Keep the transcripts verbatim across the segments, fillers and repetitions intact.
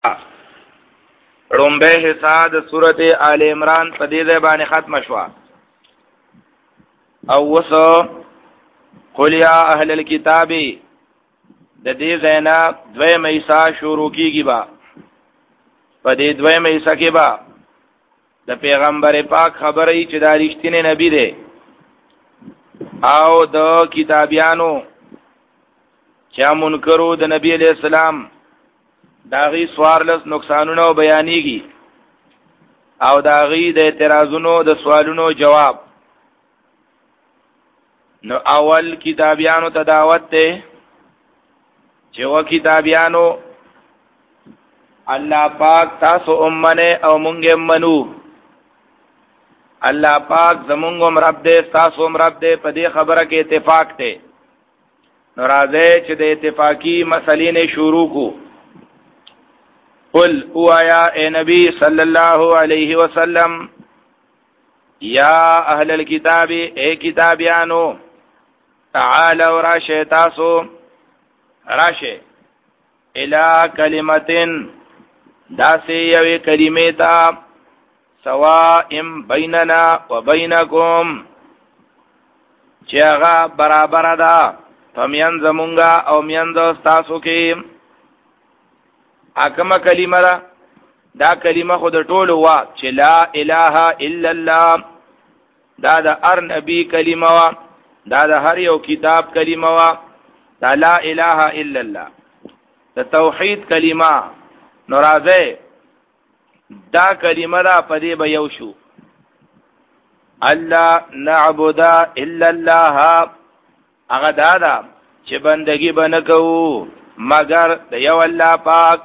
رنبه حصہ د سورت آل عمران په دې ځای باندې ختم شوه. او وسو قل یا اهل الكتاب د دې ځای نه دویمه حصہ شروع کیږي. با په دې دویمه حصہ کې با د پیغمبر پاک خبرې چې دا رښتینی نبی دی او د کتابیانو چې منکرو د نبی علیہ السلام داغي سوارلس نقصانونو بیانېږي او داغي د اعتراضونو د سوالونو جواب. نو اول کتابیانو ته دعوت ده چې و کتابیانو الله پاک تاسو امنه او مونږه منو. الله پاک زمونږ رب دې تاسو رب دې په دې خبره کې اتفاق ده. نو راځي چې د اتفاقی مسلې نه شروع کو. قل او آیا اے نبی صلی اللہ علیہ وسلم یا اہل الكتاب اے کتابیانو تعالوا راشے تاسو راشے الى کلمتن داسی یوی کلمیتا سوائم بیننا و بینکم چیغا برابر دا فمینز منگا او مینز استاسو کیم. اکمه کلمه دا دا کلمه خود ټولو وا چې لا اله الا الله دا د هر نبی کلمه وا دا د هر یو کتاب کلمه وا دا لا اله الا الله د توحید کلمه. ناراضه دا کلمه دا پدې به یو شو الله نعبد الا الله هغه دا دا چې بندگی بنکو مگر د یو الله پاک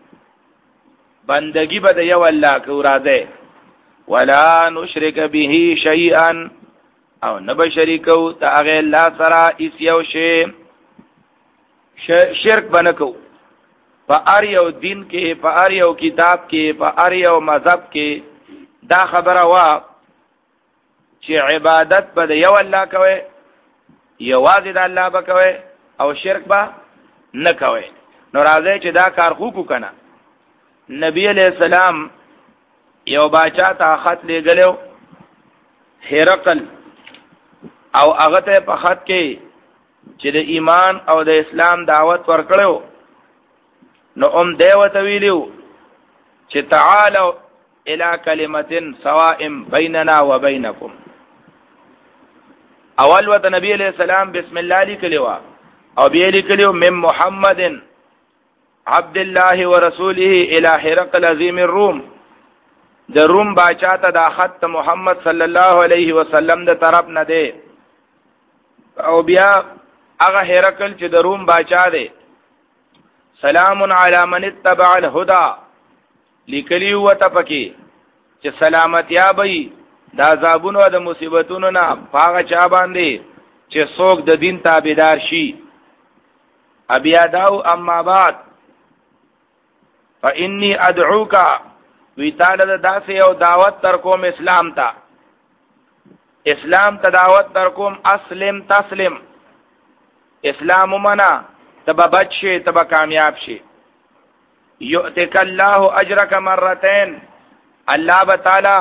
بندگی به د یو الله کو راځي. ولا نشرک به شیئا او نه شریکو ته هغه الله سره هیڅ یو شی شرک بنکو په ار یو دین کې په ار یو کتاب کې په ار یو مذهب کې. دا خبره وا چې عبادت به د یو الله کوي یوازې د الله به کوي او شرک به نه کوي. نو راځي چې دا کار خو کو کنه. نبی علیہ السلام یو باچا ته خط لګلو هرقل او هغه ته په خط کې چې د ایمان او د اسلام دعوت ورکړو. نو ام دیو ته ویلو چې تعالوا الى کلمه سواء بیننا وبینکم. اول وته نبی علیہ السلام بسم الله لیکلو او بیا لیکلو من محمد عبد الله ورسوله الى هرقل عظیم الروم. د روم باچا ته دا خط محمد صلی الله علیه وسلم د طرف نه دی او بیا هغه هرقل چې د روم باچا دی سلام علی من اتبع الهدى لیکلی وته پکې چې سلامتیا به د عذابونو او د مصیبتونو نه پاغه چا باندې چې څوک د دین تابعدار شي. ابیا داو اما بعد فإني ادعوك وی تعالی داسې یو دعوت تر کوم اسلام ته اسلام ته دعوت تر کوم اسلم تسلم اسلام منا تبا بچي تبا کامیاب شي. یؤتک الله اجرک مرتين الله تعالی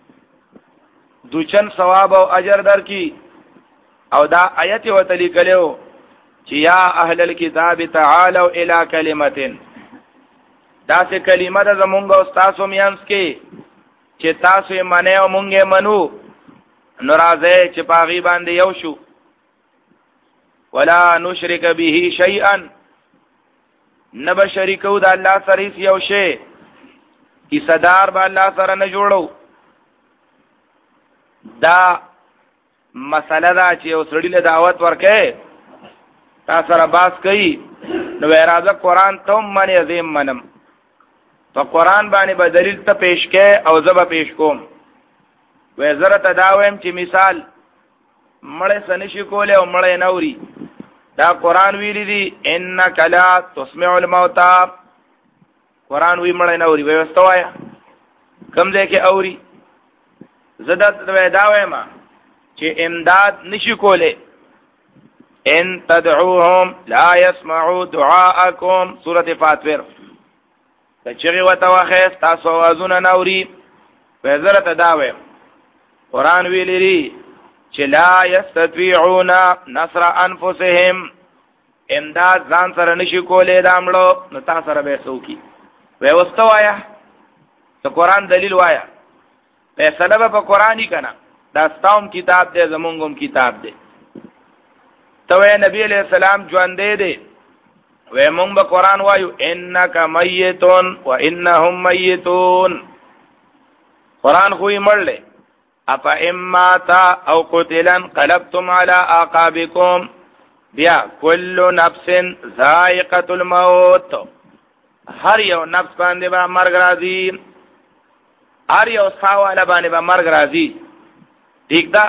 دوچن ثواب او اجر درکې. او دا آیت وتلی کلو چې یا اهل الكتاب تعالوا الى کلمه دا سه کلمه د زمونږ او تاسو میانس کې چې تاسو یې منئ او مونږ یې منو. ناراضه چې پاغي باندې یو شو. ولا نشرک به شیئا نب شریکو د الله سره یو شی کی صدر به الله سره نه جوړو. دا مسله دا چې یو سړی له دعوت ورکې تاسو را باس کوي نو راځه قران ته منی عظیم منم په قران باندې به دلیل ته پیش کې او زبا پیش کوم. وې زره تداویم چې مثال مړې سنشي کوله او مړې نوري دا قران ویلي دي انک لا تسمع الموتى قران وی مړې نوري وې واستوایا کم ځای کې اوري زدت وې دا وایم چې امداد نشي کوله. ان تدعوهم لا يسمعوا دعاءكم سورة فاطر. ته چغې ورته واخیست تاسو اوازونه نه اوري وایي زه راته دا وایم قرآن ویلی دی چې لا یستطیعون نصر انفسهم امداد ځان سره نشي کولی دا مړو نو تا سره به څوکي وایي اوس ته وایه ته قرآن دلیل وایه فیصله به په قرآن یې که نه دا ستا هم کتاب دی زمونږ هم کتاب دی ته وایې نبی علیہ السلام ژوندی دی وی مونږ به قرآن وایو انک میتون و انهم میتون قرآن خوی مړلې اپا اماتا او قتلا قلبتم على اعقابكم بیا کل نفس ذائقة الموت هر یو نفس باندې به مرګ راځي هر یو ساواله باندې به مرګ راځي ٹھیک ده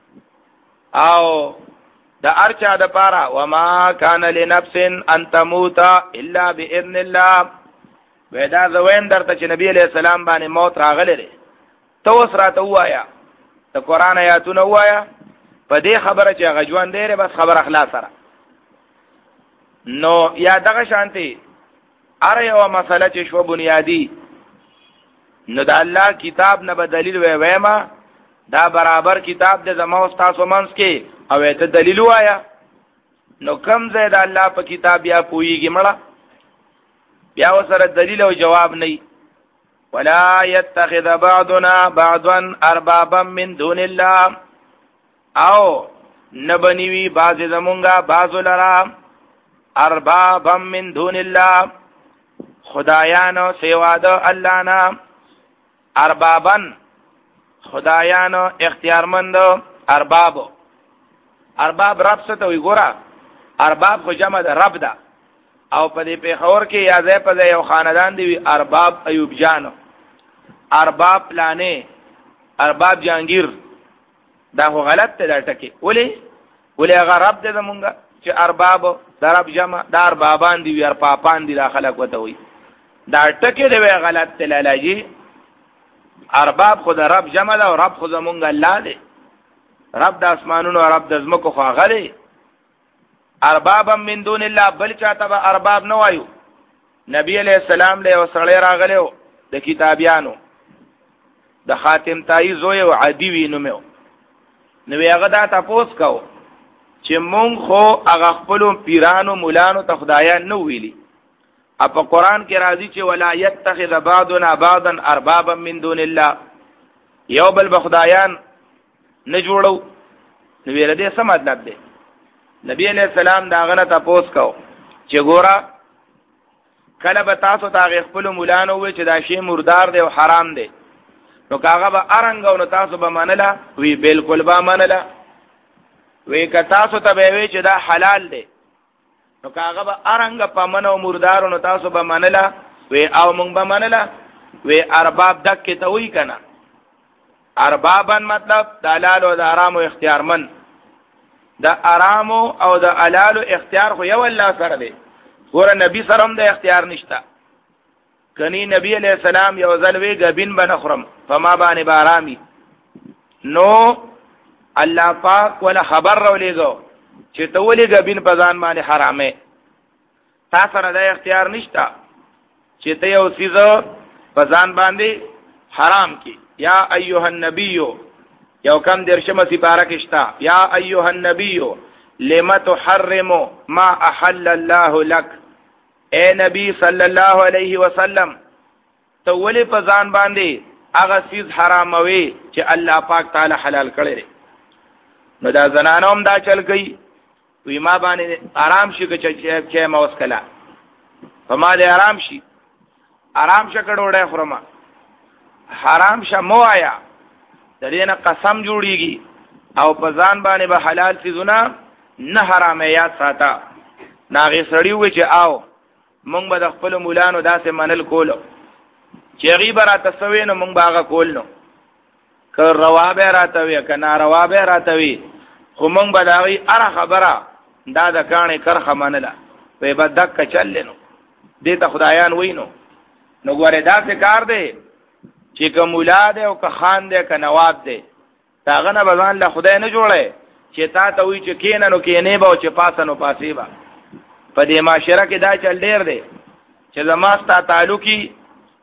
او دا ارچا د پارا وما کان لنفس ان تموت الا باذن الله ودا زوین درته چې نبی علیہ السلام باندې موت راغله لري تو سره ته وایا ته قران آیاتونه وایا په دې خبره چې غجوان دی بس خبر اخلاص سره نو یا دغه شانتي اره یو مسله چې شو بنیادی نو د الله کتاب نه بدلیل وې وېما دا برابر کتاب د زمو تاسو منس کې او ته دلیل وایا نو کم زید الله په کتاب یا پویږي مړه بیا وسره دلیل او جواب نه ولا يتخذ بعضنا بعضا اربابا من دون الله او نبنیوی بعض زمونگا بعض لرا اربابا من دون الله خدایانو سیوا د الله نه اربابا خدایانو اختیارمند اربابو ارباب رب څه ته وي ګوره ارباب خو جمع ده رب ده او په دې پیښور کې یا ځای په ځای یو خاندان دی وي ارباب ایوب جانو ارباب پلانې ارباب جهانگیر دا خو غلط دی دا ټکی ولی ولی هغه رب دی زمونږ چې ارباب دا رب جمع دا اربابان دی وي ارپاپان دی دا خلک وته وي دا ټکی دی وی غلط دی لالاجي ارباب خو دا رب جمع ده او رب خو زمونږ الله دی رب د اسمانونو رب د زمکو خو هغه دی اربابا من دون الله بل چاته به ارباب نه وایو نبی علیہ السلام له وسړی راغلو د کتابیانو د خاتم تای زوی او عدی وینو مې نو هغه دا تاسو کو چې مونږ خو هغه خپل پیرانو مولانو ته خدایان نو ویلي په قران کې راځي چې ولا يتخذ بعضنا بعضا اربابا من دون الله یو بل بخدایان نه جوړو نو ویل دې څه مطلب دی نبی علیہ السلام دا غنه تاسو کو چې ګورا کله به تاسو ته خپل مولانو وي چې دا شی مردار دی او حرام دی نو کاغه به ارنګ نو تاسو به منله وی بالکل به منله وی که تاسو ته وی چې دا حلال دی نو کاغه به ارنګ په منو مردار نو تاسو به منله وی او مونږ به منله وی ارباب دک ته وی کنه اربابن مطلب د حلال او د حرام او اختیارمن د حرام او د حلال او اختیار خو یو الله سره دی ګوره نبی سره هم د اختیار نشته کني نبی علیہ السلام یو ځل وی غبین بنخرم فما باندې بارامي نو الله پاک ولا خبر راولېګو چې ته ولې غبین په ځان باندې حرامه تا سره د اختیار نشته چې ته یو سیز په ځان باندې حرام کی یا ایها النبی یو کم درشمه سپاره کېشتا یا ایها النبی لما تحرم ما احل الله لك اے نبی صلی الله علیه وسلم تو ولی په ځان باندې هغه چیز حراموي چې الله پاک تعالی حلال کړی نو دا زنانوم دا چل گئی وی ما باندې آرام شي چې چې ما وسکلا په ما دې آرام شي آرام شکړ وړه خرمه حرام شمو آیا د دې نه قسم جوړیږي او په ځان باندې به حلال چیزونه نه حرامه یاد ساته ناغي سړی و چې آو مونږ به د خپل مولانو داسې منل کولو چې غیبه را تسوي نو مونږ باغه کول نو که روابه راتوي که ناروا راتوي خو مونږ به داغي اره خبره دا د کانې کرخه منله وی به دک چلنو دې ته خدایان وینو نو ګوره داسې کار دی چې که مولا دی او که خان دی که نواب دی داغه نه بزان له خدای نه جوړه چې تا ته وی چې کینه نو کینې به او چې پاسه نو پاسې به په دې معاشره کې دا چل ډیر دی چې زما ستا تعلقي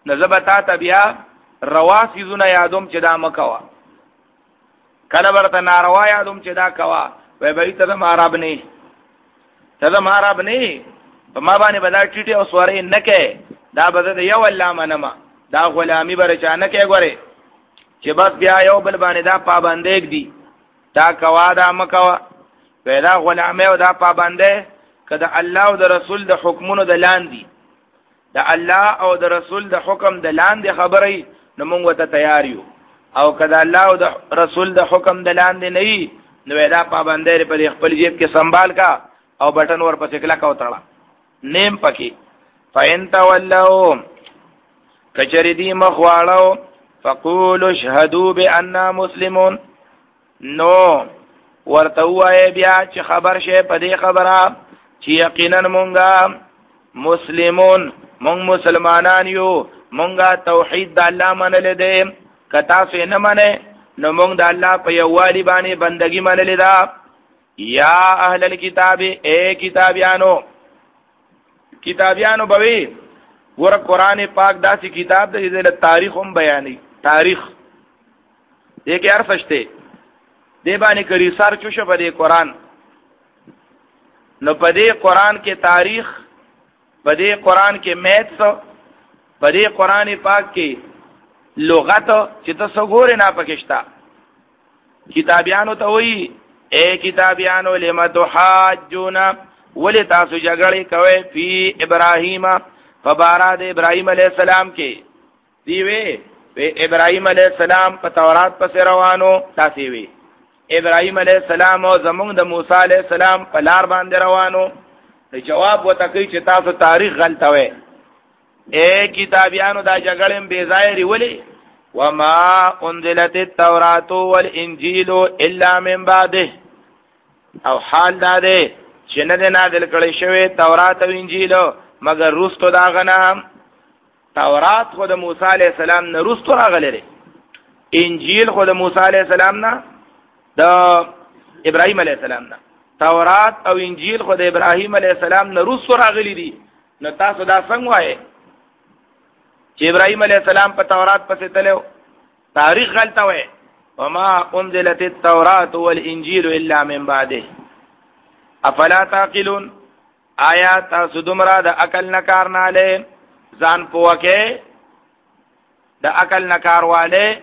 نزبتا ته بیا روا سيزونه یادوم چې دا مکوا کله ورته ناروا یادوم چې دا کوا وای به ته ماراب نه ته ماراب نه په ما باندې بدا ټیټي او سوارې نه کې دا بده یو الله منما دا غلامی بر چانه کې غوري چې بس بیا یو بل باندې دا پابندېک دي دا کوا دا مکوا پیدا غلامی او دا پابندې کده الله او د رسول د حکمونو د لاندې د الله او د رسول د حکم د لاندې خبرې نو موږ ته تیار یو او کده الله او د رسول د حکم د لاندې نه نو دا پابندې په خپل جیب کې سنبال کا او بٹن ور پسې کلا کا وتاړه نیم پکې فین تولوا کچری دی مخواړو فقولوا اشهدوا باننا مسلمون نو ورته وای بیا چې خبر شه په دې خبره چې یقینا مونږه مسلمون مونږ مسلمانان یو مونږه توحید د الله منل دي کتا څه نه منه نو مونږ د الله په یووالي باندې بندگی منل دا یا اهل الكتاب اے کتابیانو کتابیانو بوي ور قرآن پاک داسې کتاب دی چې د تاریخ هم بیانې تاریخ دې کې ارفشته دې باندې کری سر چوشه په دې قرآن نو په دې قرآن کې تاریخ په دې قرآن کې میتھس په دې قرآن پاک کې لغت چې تاسو ګورئ نه پکښتا کتابیانو ته وایي اے کتابیانو لم تحاجون ولی تاسو جګړې کوي فی ابراهیم فباراد ابراهیم علیہ السلام کې دی وی په ابراهیم علیہ السلام په تورات پس روانو تاسو وی ابراهیم علیہ السلام او زمونږ د موسی علیہ السلام په لار باندې روانو جواب وته کوي چې تاسو تاریخ غلطوي اے کتابیانو دا جګړې بے ظاهری ولی وما انزلت التوراۃ والانجیل الا من بعده او حال دا ده چې نه ده نازل کړي شوی تورات او انجیل مگر رستو دا غنام تورات خو د موسی علیہ السلام نه رستو راغلی انجیل خو د موسی علیہ السلام نه د ابراهیم علیہ السلام نه تورات او انجیل خو د ابراهیم علیہ السلام نه رستو راغلی دي نو تاسو دا څنګه وایي چې ابراهیم علیہ السلام په تورات پسې تلو تاریخ غلطه وای وما انزلت التوراۃ والانجیل الا من بعده افلا تعقلون آیا تاسو دمرا د عقل نکار نه له ځان پوکه د عقل نکار والے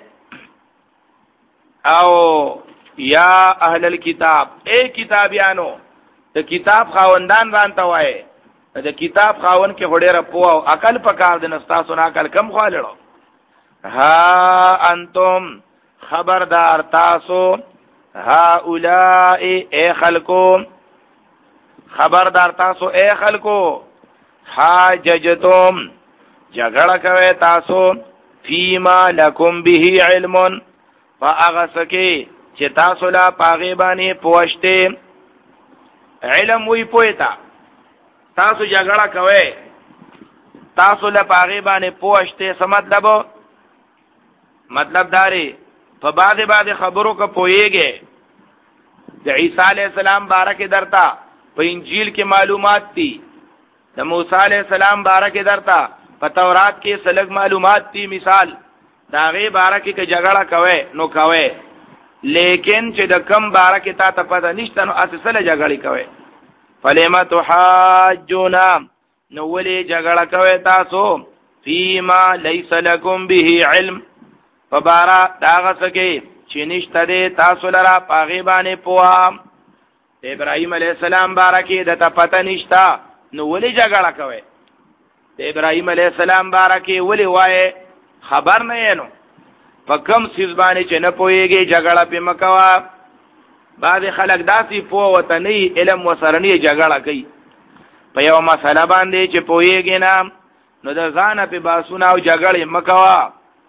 او یا اهل الكتاب اے کتابیانو د کتاب خاوندان ځان ته وای د کتاب خاون کې هډه رپو او عقل پکار د نستاسو نه عقل کم خالړو ها انتم خبردار تاسو ها اولائے اے خلقو خبردار تاسو اے خلقو حاججتم جګړه کوي تاسو فیما لکم به علم فاغسکی چې تاسو لا پاغي باندې پوښته علم وی پویتا تاسو جګړه کوي تاسو لا پاغي باندې پوښته څه مطلب مطلب داري په بعد بعد خبرو کو پويږي د عیسی علی السلام بارکه درتا په انجیل کې معلومات دي د موسی علی السلام بارکه درتا په تورات کې سلګ معلومات دي مثال داغه بارکه کې جګړه کوي نو کوي لیکن چې د کم بارکه تا ته پته نشته نو اساسه جګړه کوي فلما تحاجون نو ولي جګړه کوي تاسو فيما ليس لكم به علم فبارا داغه سکه چې نشته دې تاسو لرا پاغي باندې پوها ابراهيم عليه السلام بارکه د ته پته نشتا نو ولي جګړه کوي د ابراهيم عليه السلام بارکه ولي وای خبر نه نو په کوم سیز باندې چې نه پويږي جګړه په مکوا بعض خلک داسي پوه وطني علم وسرني جګړه کوي په یو مسله باندې چې پويږي نه نو د ځان په باسونه او جګړه مکوا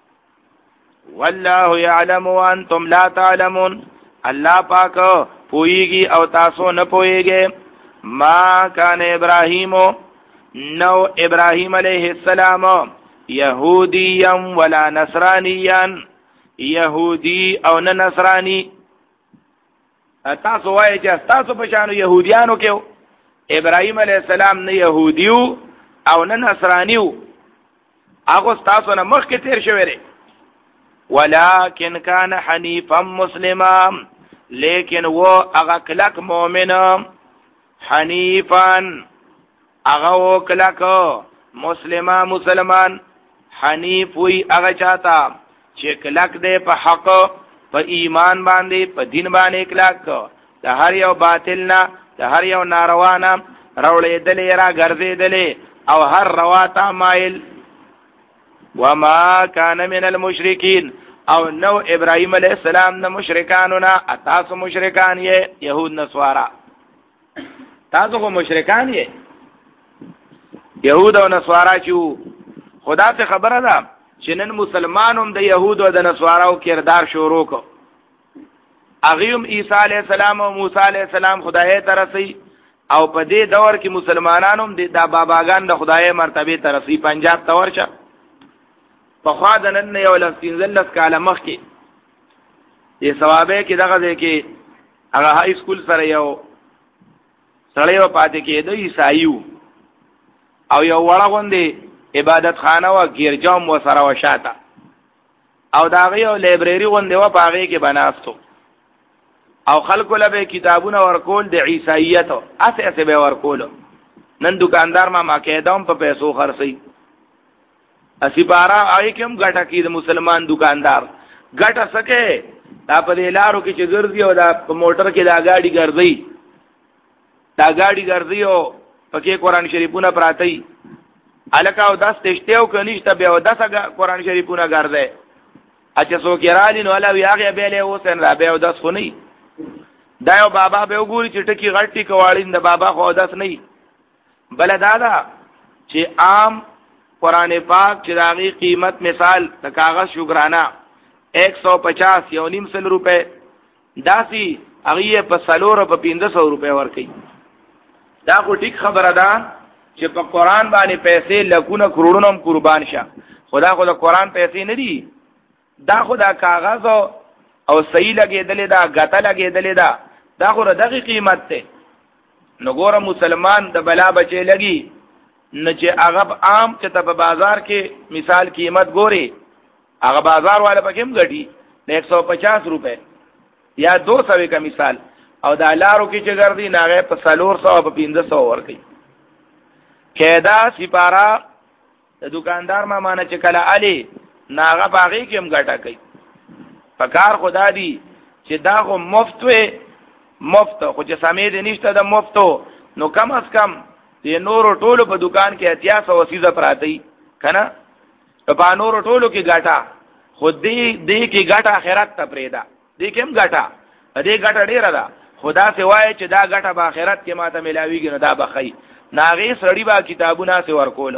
والله يعلم وانتم لا تعلمون الله پاک پويږي او تاسو نه پويږئ ما کان ابراهيم نو ابراهيم عليه السلام يهوديا ولا نصرانيا يهودي او نه نصراني تاسو وایئ چې تاسو په شانو يهوديانو کې ابراهيم عليه السلام نه يهوديو او نه نصرانيو هغه تاسو نه مخکې تیر شوی دی ولکن کان حنیفا مسلما لیکن و هغه کلک مؤمن حنیفا هغه و کلک مسلما مسلمان حنیف وی هغه چاته چې کلک دی په حق په ایمان باندې په دین باندې کلک د هر یو باطل نه د هر یو ناروا نه راولېدلې را ګرځېدلې او هر روا ته مایل وما كان من المشركين او نو ابراهيم عليه السلام نه مشرکانو نه تاسو مشرکان یې يهود نصارا تاسو خو مشرکان یې يهود او نصارا چې خدا ته خبره ده چې نن مسلمانوم د يهود او د نصاراو کردار شروع کو اغيوم عيسى عليه السلام او موسی عليه السلام خدای ته رسي او په دې دور کې مسلمانانو د باباګان د خدای مرتبه ته رسي پنجاب ته ورشه په خوا د نن یو لسینزلس کاله مخکې دې ثوابه کې دغه ځای کې هغه های سکول سره یو سړی و پاتې کې د عیسایو او یو وړه غوندې عبادت خانه و ګیرجام و سره و شاته او داغه یو لایبرری غوندې و پاغې کې بناستو او خلکو له کتابونه ورکول د عیسایت اسه اسه به ورکول نن دکاندار ما ماکیدام په پیسو خرڅي اسی بارا آئی کم گٹا کی دا مسلمان دکاندار گٹا سکے دا پا دی لارو کی چه گرزی و دا پا موٹر کی دا گاڑی گرزی دا گاڑی گرزی و پکی قرآن شریفونا پراتی علکاو دست تشتیو کنیشتا بیاو دست قرآن شریفونا گرزی اچھا سوکی رالی نو علاوی آغی بیلی حسین را بیاو دست خو نی دا یو بابا بیو گوری چه ٹکی غٹی کوالین دا بابا خو دست نی بلا دادا چه عام قرآن پاک چې داغي قیمت مثال د کاغذ شګرانه ایک سو پچاس یو نیم سل روپے داسی هغه په سلور په پنځه سو روپے ورکي دا خو ټیک خبره ده چې په قرآن باندې پیسې لکونه کروڑونه قربان شه خدا خو د قرآن پیسې نه دي دا خو دا کاغذ او صحیح لګېدلې دا غته لګېدلې دا دا خو دغه قیمت ته نو ګوره مسلمان د بلا بچي لګي نه چې هغه عام چې ته په بازار کې مثال قیمت ګوري هغه بازار والا پکې هم غټي ایک سو پچاس روپے یا دو سو کا مثال او دا لارو کې چې ګرځي ناغه په سلور سو په پنځه سو ورکي کېدا سپارا د دکاندار ما مانه چې کله علي ناغه باغی کې هم غټه کوي پکار خدا دی چې دا خو مفت وي مفت خو چې سمې دې نشته د مفتو نو کم از کم د نورو ټولو په دکان کې اتیا سو وسیزه پراتی کنه په نورو ټولو کې غټا خود دې دې کې غټا آخرت ته پریدا دې کوم غټا دې غټا ډیره ده خدا سوای چې دا غټا په آخرت کې ماته ملاویږي نو دا بخی ناغي سړی با کتابونه سي ورکول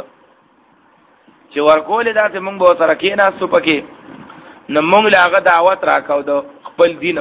چې ورکول دا ته مونږ به سره کې ناسو پکې نو مونږ لاغه دعوت راکاو د خپل دین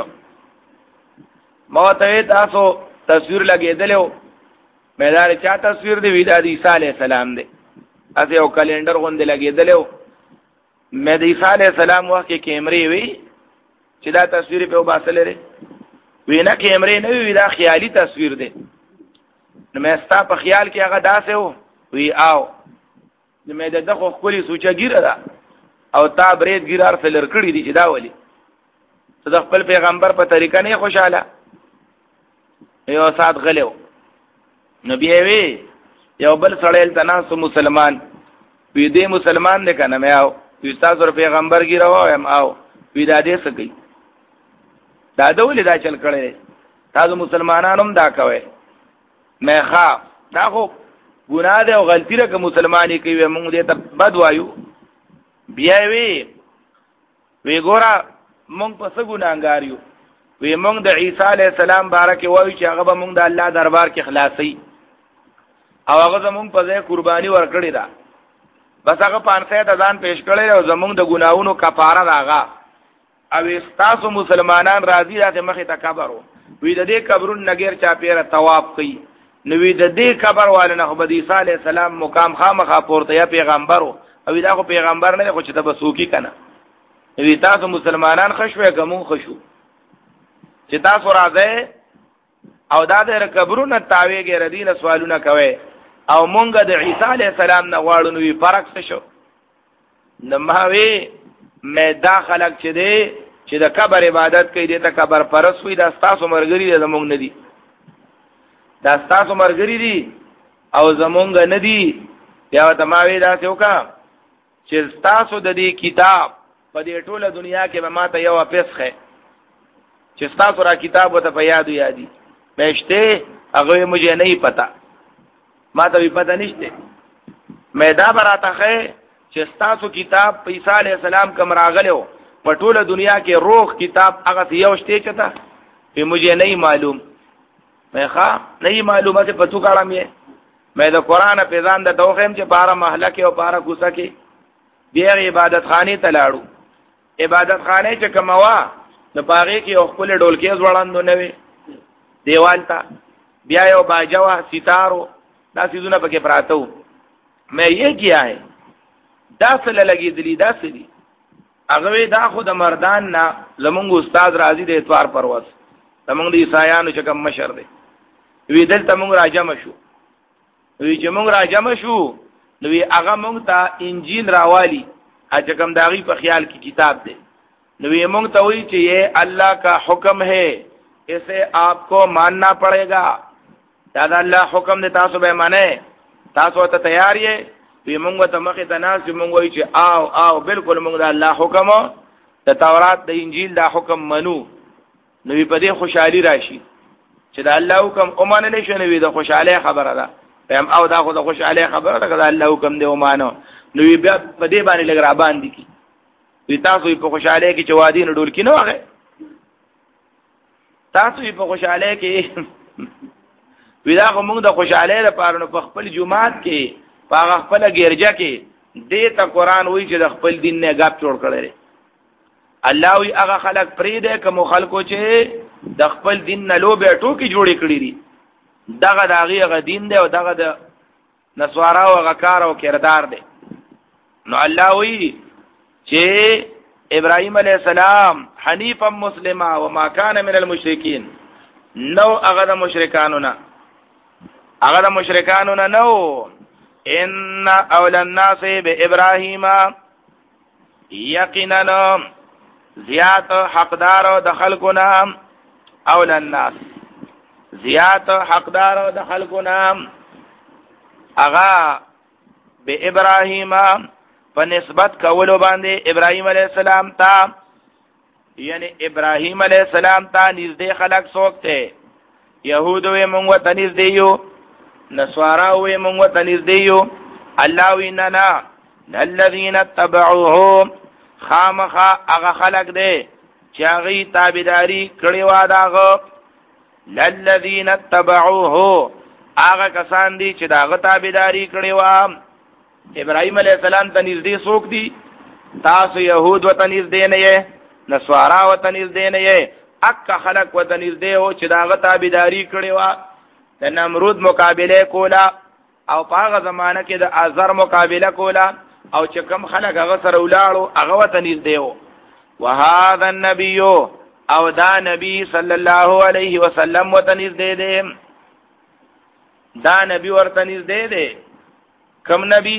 مو ته تاسو تصویر لګېدلو میدار چا تصویر دی ویدا د عیسی علی السلام دی اسه یو کلندر غوندې لګېدلو مې د عیسی علی السلام وخت کې کیمرې وی چې دا تصویر په وباسل لري وینا کیمرې نه وی دا خیالي تصویر دی نو مې ستا په خیال کې هغه داسې وو وی آو نو مې د دغه خولي سوچا ګیره ده او تا برید ګیرار سره لړکړی دی چې دا ولی ته د خپل پیغمبر په طریقه نه خوشاله یو سات غلو نبی وی یو بل سړی تناسو مسلمان وی دې مسلمان دې کنه مې او وی تاسو پیغمبر ګیرو هم او وی دا دې سکی دا ډول دا چل کړي تاسو مسلمانانو دا کوي مې ښا دا خو ګناه ده او غلطی را که مسلمانی کوي موږ دې ته بد وایو بیا وی وی ګورا موږ په څه ګناګار یو وی موږ د عیسی علی السلام بارک وایو چې هغه به موږ د الله دربار کې خلاصي او هغه زموږ په ځای قرباني ورکړي دا بس هغه پانسه ته ځان پیش کړي او زموږ د ګناونو کفاره راغا او استاسو مسلمانان راضی راته مخه تکبرو وی د دې قبرون نګیر چا پیره طواف کوي نو وی د دې قبر والنه خو د عیسی علی السلام مقام خامخا پورته یا پیغمبرو او دا خو پیغمبر نه خو چې ته بسوکی کنه وی تاسو مسلمانان خشوه کوم خشو چې تاسو راځي او دا د قبرونو تاویږي ردینه سوالونه کوي او مونږ د عیسی علی السلام نه غواړو نو فرق څه شو نماوي مې دا خلق چې دی چې د قبر عبادت کوي دې ته قبر پرست وي دا ستاسو مرګري دي زمونږ نه دي دا ستاسو مرګري دي او زمونږ نه دي بیا ته ماوي دا څه وکړه چې ستاسو د دې کتاب په دې ټوله دنیا کې به ماته یو پیسخه چې ستاسو را کتاب وته په یادو یادي مېشته هغه مجھے نه پتا ماته وی پتا نشته مې دا براته خې چې ستاسو کتاب په عیسی علی السلام کوم راغلو په ټوله دنیا کې روح کتاب هغه یو شته چتا په مجھے نه معلوم مې ښا نه معلومه څه پتو کاړم یې مې د قران په ځان د دوخم چې بارا محله کې او بارا کوڅه کې بیا عبادت خانه ته لاړو عبادت خانه چې کوموا د باغې کې او خپل ډولکې ځوړاندو نه وي دیوال ته بیا یو باجوا ستارو دا سيزونه پکې پراتو مې یې کیا ہے دا سره لګې دلی دا سړي هغه دا خو د مردان نه زمونږ استاد راضي د اتوار پرواز زمونږ د عیسایانو چې کوم مشر دی وی دلته مونږ راجم شو وی چې مونږ راجم شو نو وی هغه مونږ ته انجیل راوالی چې کوم داغي په خیال کې کتاب دی نو وی مونږ ته وی چې یہ اللہ کا حکم ہے اسے آپ کو ماننا پڑے گا دا الله حکم دی تاسو به مانئ تاسو ته تیار یې وی مونږ ته مخې ته ناس مونږ وی چې آو آو بالکل مونږ د الله حکم د تورات د انجیل دا حکم منو نو وی په دې خوشحالي راشي چې د الله حکم اومانه نشي نو وی د خوشاله خبره ده هم او دا خو د خوشاله خبره ده د الله حکم دی اومانه نو وی بیا په دې باندې لګرا باندې کی وی تاسو په خوشاله کې چې وادي نه ډول کې نه وغه تاسو په خوشاله کې وی دا موږ د خوشاله لپاره نو په خپل جمعات کې په خپل ګرجا کې دې ته قران وی چې د خپل دین نه غاب جوړ کړي الله وی هغه خلق پرې دې کوم خلکو چې د خپل دین نه لوبه ټوکی جوړې کړې دي دغه دغه غ دین دی او دغه د نسوارا او غکار او کردار دی نو الله وی چې ابراهيم عليه السلام حنيفا مسلما وما كان من المشركين نو هغه د مشرکانو نه هغه د مشرکانو نه نو ان اول الناس بابراهيم یقینا زیات حقدار د خلقنا اول الناس زیات حقدار د خلقنا اغا بابراهيم په نسبت کولو باندې ابراهيم عليه السلام ته یعنی ابراهيم عليه السلام ته نږدې خلق څوک ته يهود وي مونږ ته نږدې یو نصارا وي مونږ ته نږدې یو الله ویننا الذين تبعوه خامخا هغه خلق دي چې هغه تابعداري کړي و داغه للذين تبعوه هغه کسان دي چې داغه تابعداري کړي و ابراهيم عليه السلام ته نږدې څوک دي تاسو يهود وته نږدې نه یې نصارا وته نږدې نه یې اک خلق وته نږدې او چې داغه تابعداري کړي و د نمرود مقابله کولا او په هغه زمانہ کې د ازر مقابله کولا او چې کم خلک هغه سره ولاړو هغه وته نږدې وو وهذا النبي او دا نبی صلی الله علیه وسلم وته نږدې دی دا نبی ورته نږدې دی کم نبی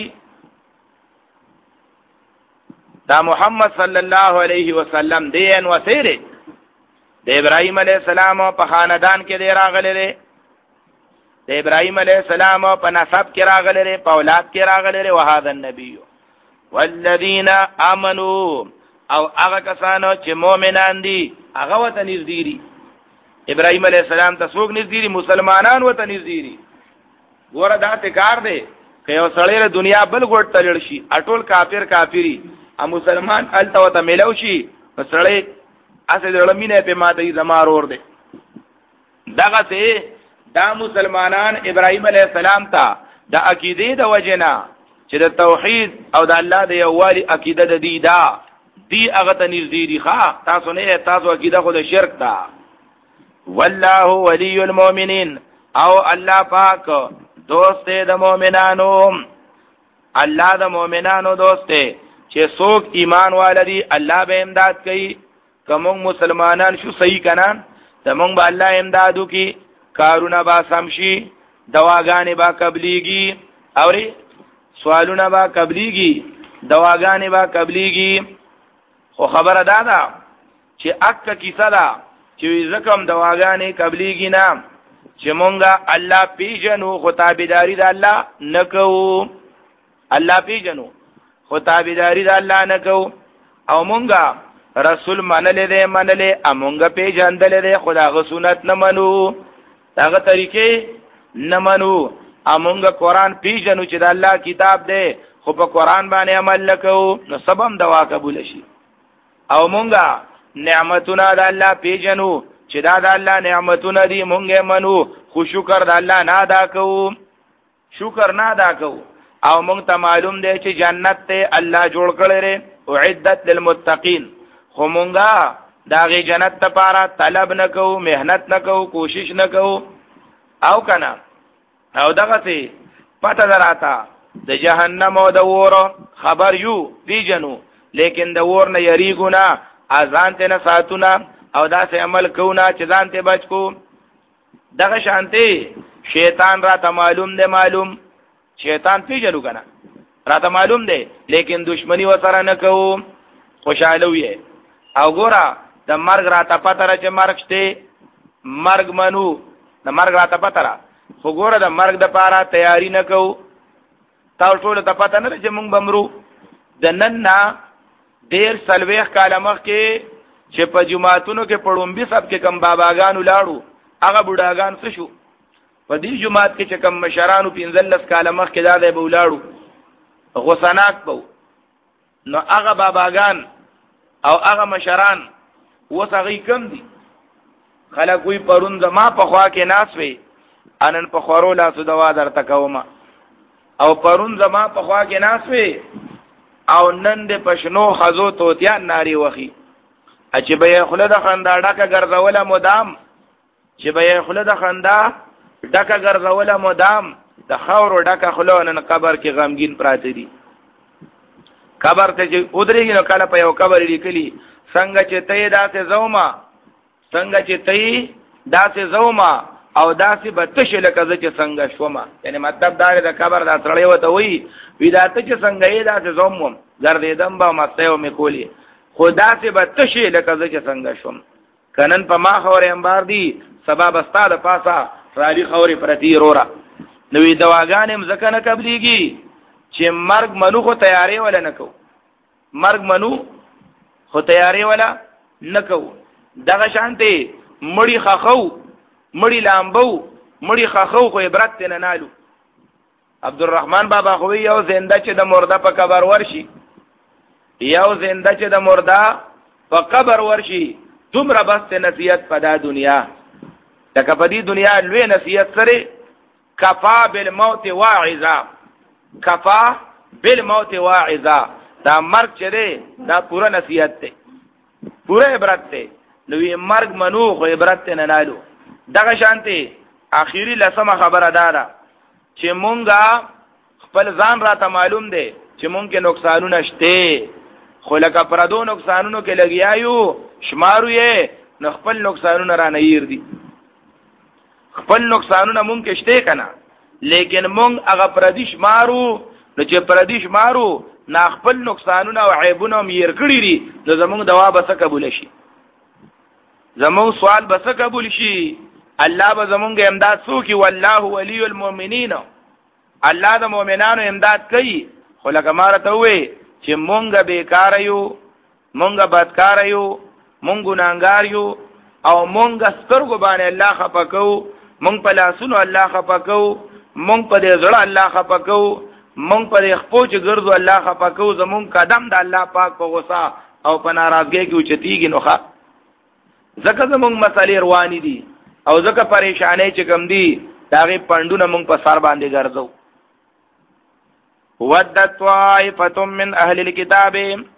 دا محمد صلی الله علیه وسلم دی ان وسیره د ابراهیم علیه السلام په خاندان کې دی راغلی دی د ابراهیم علیه السلام په نسب کې راغلی دی په اولاد کې راغلی دی وهذا النبي والذین آمنوا او هغه کسانو چې مؤمنان دي هغه وته نږدې دي ابراهیم علیه السلام ته څوک نږدې دي مسلمانان وته نږدې دي ګوره دا تکار دی که یو سړی له دنیا بل ګوټ ته لړ شي اټول کافر کافری ا مسلمان الته وته ملو شي سړی اسه دړمینه په ماته زمار ور دي دغه ته دا مسلمانان ابراهيم عليه السلام ته د عقیده د وجنا چې د توحید او د الله د یووالي عقیده د دی دا دی هغه ته نږدې دي ښا تاسو نه تاسو عقیده خو د شرک دا والله ولي المؤمنين او الله پاک دوست د مؤمنانو الله د مؤمنانو دوست چې څوک ایمان والدي الله به امداد کوي کوم مسلمانان شو صحیح کنا تمون به الله امدادو کی کارونه با سمشي دواګانې با قبليږي اوري سوالونه با قبليږي دواګانې با قبليږي. خو خبره دا ده چې اکه کیسه ده چې زکم دواګانې قبليږي نه چې مونږه الله پیژنو خو تابعداري د الله نکو. الله پیژنو خو تابعداري د الله نکو او مونږه رسول منلې دې منلې امونږه پیژندلې دې خدای سنت نه منو داغه طریقې نه منو. امونږه قران پیژنو چې د الله کتاب دی خو په قران باندې عمل نکو نو سبم دوا قبول شي. او مونږه نعمتونه د الله پیژنو چې دا د الله نعمتونه دي مونږه منو خو شکر د الله نه ادا کوو شکر نه ادا کوو. او مونږ ته معلوم دی چې جنت ته الله جوړ کړی دی اعدت للمتقین خو مونږه داغه جنت لپاره طلب نکوو مهنت نکوو کوشش نکوو. او کنه او دغه څه پته دراته د جهنم او د اور خبر یو پیجنو لیکن د اور نه یریګو نه اذان ته نه ساتونه او دا سه عمل کوونه چې ځان ته بچ کو. دغه شانتي شیطان را ته معلوم دی معلوم شیطان پیجنو کنه را ته معلوم دی لیکن دشمنی وسره نه کوو خوشاله وي. او ګوره د مرګ را ته پته را چې مرګ شته مرګ منو د مرګ را ته پته را خو ګوره د مرګ د پاره تیاری نه کوو. تاسو ټول ته پته نه چې مونږ بمرو. د نن نه ډیر سلويخ کاله مخکې چې په جمعاتونو کې پړومبي سب کې کم باباګانو لاړو هغه بوډاګان څه شو په دې جمعات کې چې کم مشرانو پنځلس کاله مخکې دا دی بولاړو غوسناک بو نو هغه باباګان او هغه مشران وسغی کم دي. خلک وی پرون زما په خوا کې ناس وي انن په خورو لاسو دوا درته کوم او پرون زما په خوا کې ناس وي او نن د پښنو خزو توتیا ناری وخی چې به خله د خندا ډکه ګرځوله مدام چې به خله د خندا ډکه ګرځوله مدام د خاور ډکه خلو نن قبر کې غمگین پراته دي. قبر ته چې ودرېږي نو کله په یو قبر لیکلي څنګه چې ته داسې زوما څنګه چې ته داسې زوما او داسې بتش لکه چې څنګه شوما. یعنی مطلب دا د قبر د سړی وته وی وداته چې څنګه یې داسې زومم ګرځیدم به مستیو میکولې خدا سے بتش لکه چې څنګه شوم. کنن په ما خورې انبار دي سبب استاد پاسا رالی خورې پرتی رورا نوې دواګانې مزکه نه قبليږي چې مرګ منو خو تیارې ولا نکو مرګ منو خو تیارې ولا نکو. دغه شانته مړی خخو مړی لامبو مړی خخو خو عبرت نه نالو. عبدالرحمن بابا خو یو زنده چې د مرده په قبر ورشي یو زنده چې د مرده په قبر ورشي دومره بس نصیحت په دا دنیا لکه په دې دنیا لوی نصیحت سره کفا بالموت واعظا کفا بالموت واعظا دا مرګ چې دی دا پورا نصیحت دی پورا عبرت دی. نو مرګ منو خو عبرت نه نالو. دغه شانته اخیری لسمه خبره دارا چې مونږه خپل ځان راته معلوم دی چې مونږ کې نقصانونه شته خو لکه پردو نقصانونو کې لګیایو شمارو یې نو خپل نقصانونه را نه ير دي. خپل نقصانونه مونږ کې شته کنه لیکن مونږ هغه پردي شمارو نو چې پردي شمارو نه خپل نقصانونه او عیبونه میر کړی دي نو زمونږ دوا به څه قبول شي زمونږ سوال به څه قبول شي. الله به زمونږ امداد وکي والله ولي المؤمنین الله د مؤمنانو امداد کوي. خو لکه مارته وې چې مونږ بیکار یو مونږ بدکار یو مونږ ګناګار یو او مونږ سترګو باندې الله خپکو مونږ په لاسونو الله خپکو مونږ په دې زړه الله خپکو مونږ په خپل چې ګرځو الله خپکو زمونږ قدم د الله پاک په غوسه او په ناراضګۍ کې اوچتیږي نو ښه ځکه زمونږ مسالې روانې دي او ځکه پریشانې چې کم دي داغه پندونه مونږ په سر باندې ګرځو. ودت طائفه من اهل الكتاب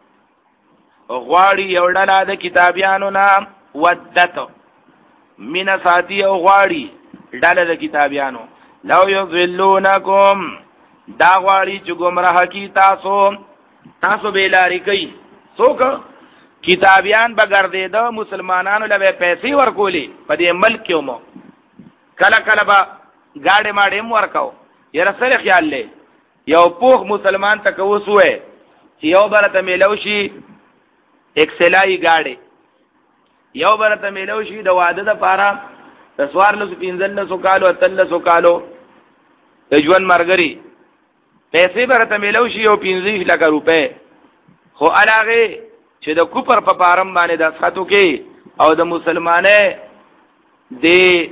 غواړي یو ډله د کتابیانو نه ودت مینا ساتي او غواړي ډله د کتابیانو لو یضلونکم دا غواړي چې گمراه کی تاسو تاسو بیلاری کوي څوک کتابیان بغردید مسلمانانو له پیسې ورکولې په دې ملک کې مو کله کله با گاډي ماډي مو ورکاو یره سره خیال لې یو پوخ مسلمان ته کوسوې چې یو برته میلو شي اکسلای گاډي، یو برته میلو شي د واده د پاره د سوار له پینځل له سو کالو اتل له سو کالو د ژوند مرګري پیسې برته میلو شي او پینځه لک روپے، خو علاوه چې د کوپر په پارم باندې د خاتو کې او د مسلمانې د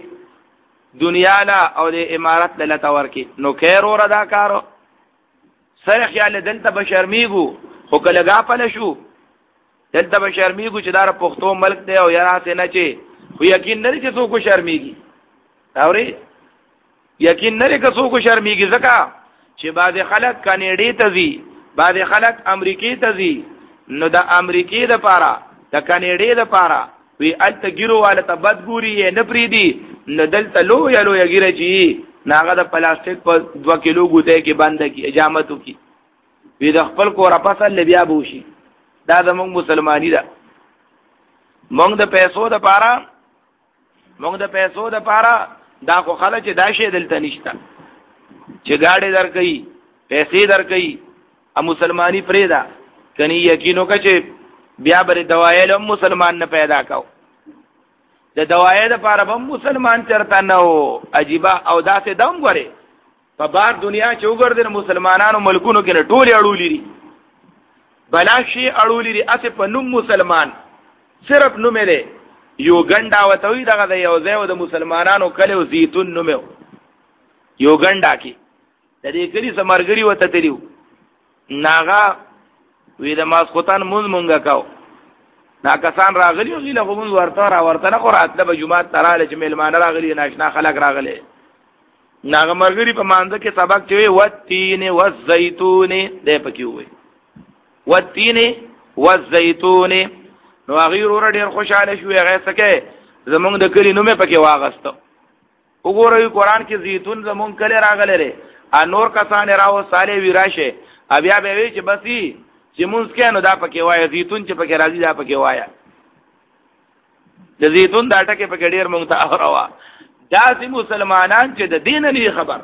دنیا لا او د امارت له تور کې نو کېرو ردا کارو سره خیال دلته بشرمیګو خو کلهګه پله شو دلته بشرمیګو چې دار پښتو ملک دی او یاره څه نه چي خو یقین لري چې څوک شرمېږي اوري یقین لري چې څوک شرمېږي ځکه چې بعض خلک کاناډا ته ځي بعض خلک امریکای ته ځي نو د امریکای د پاره د کاناډا د پاره وی الته ګیرو والا ته بدګوري نه پریدي نو دلته لو یا لو یا ګیره چی ناغه د پلاستیک په دوه کیلو ګوته کې بند کی اجامتو کی وی د خپل کور پسل بیا بوشي دا زموږ مسلمانی ده مونږ د پیسو د پاره مونږ د پیسو د پاره دا خو خلک دا شی دلته نشته چې گاډي درکې پیسې درکې ا مسلمانی پرېدا کني یقینو کچې بیا بر دوایل مسلمان نه پیدا کاو د دوایې د پاره هم مسلمان چرته نه او عجيبه او داسې دم غره په بار دنیا چې وګرځي مسلمانانو ملکونو کې ټول اړولې دي بلاشي اړولې دي اسه په نوم مسلمان صرف نوم لري یو ګندا وتوي دغه د یو ځای د مسلمانانو کله زیتون نوم یو ګندا کې د دې کلی سمرګری وته تریو ناغا وی د ماسختان مونږ مونږه کاو نا کسان راغلی او غیله کوم ورته را ورته نه قرات د جمعات تراله چې ملمان راغلی ناشنا خلک راغلی ناغه مرګری په مانځ کې سبق چوي وتین والزيتون دې پکې وي وتین والزيتون نو غیر ور ډیر خوشاله شو هغه سکه زمونږ د کلی نومه پکې واغسته وګورئ قرآن کې زيتون زمونږ کلی راغلی لري ا نور کسان راو صالح وراشه بیا به وی چې بسي چې مونږ کینو دا پکې وای زيتون چې پکې راځي دا پکې وای د زيتون دا ټکه پکې ډیر مونږ ته اوروا دا سي مسلمانان چې د دین نه خبر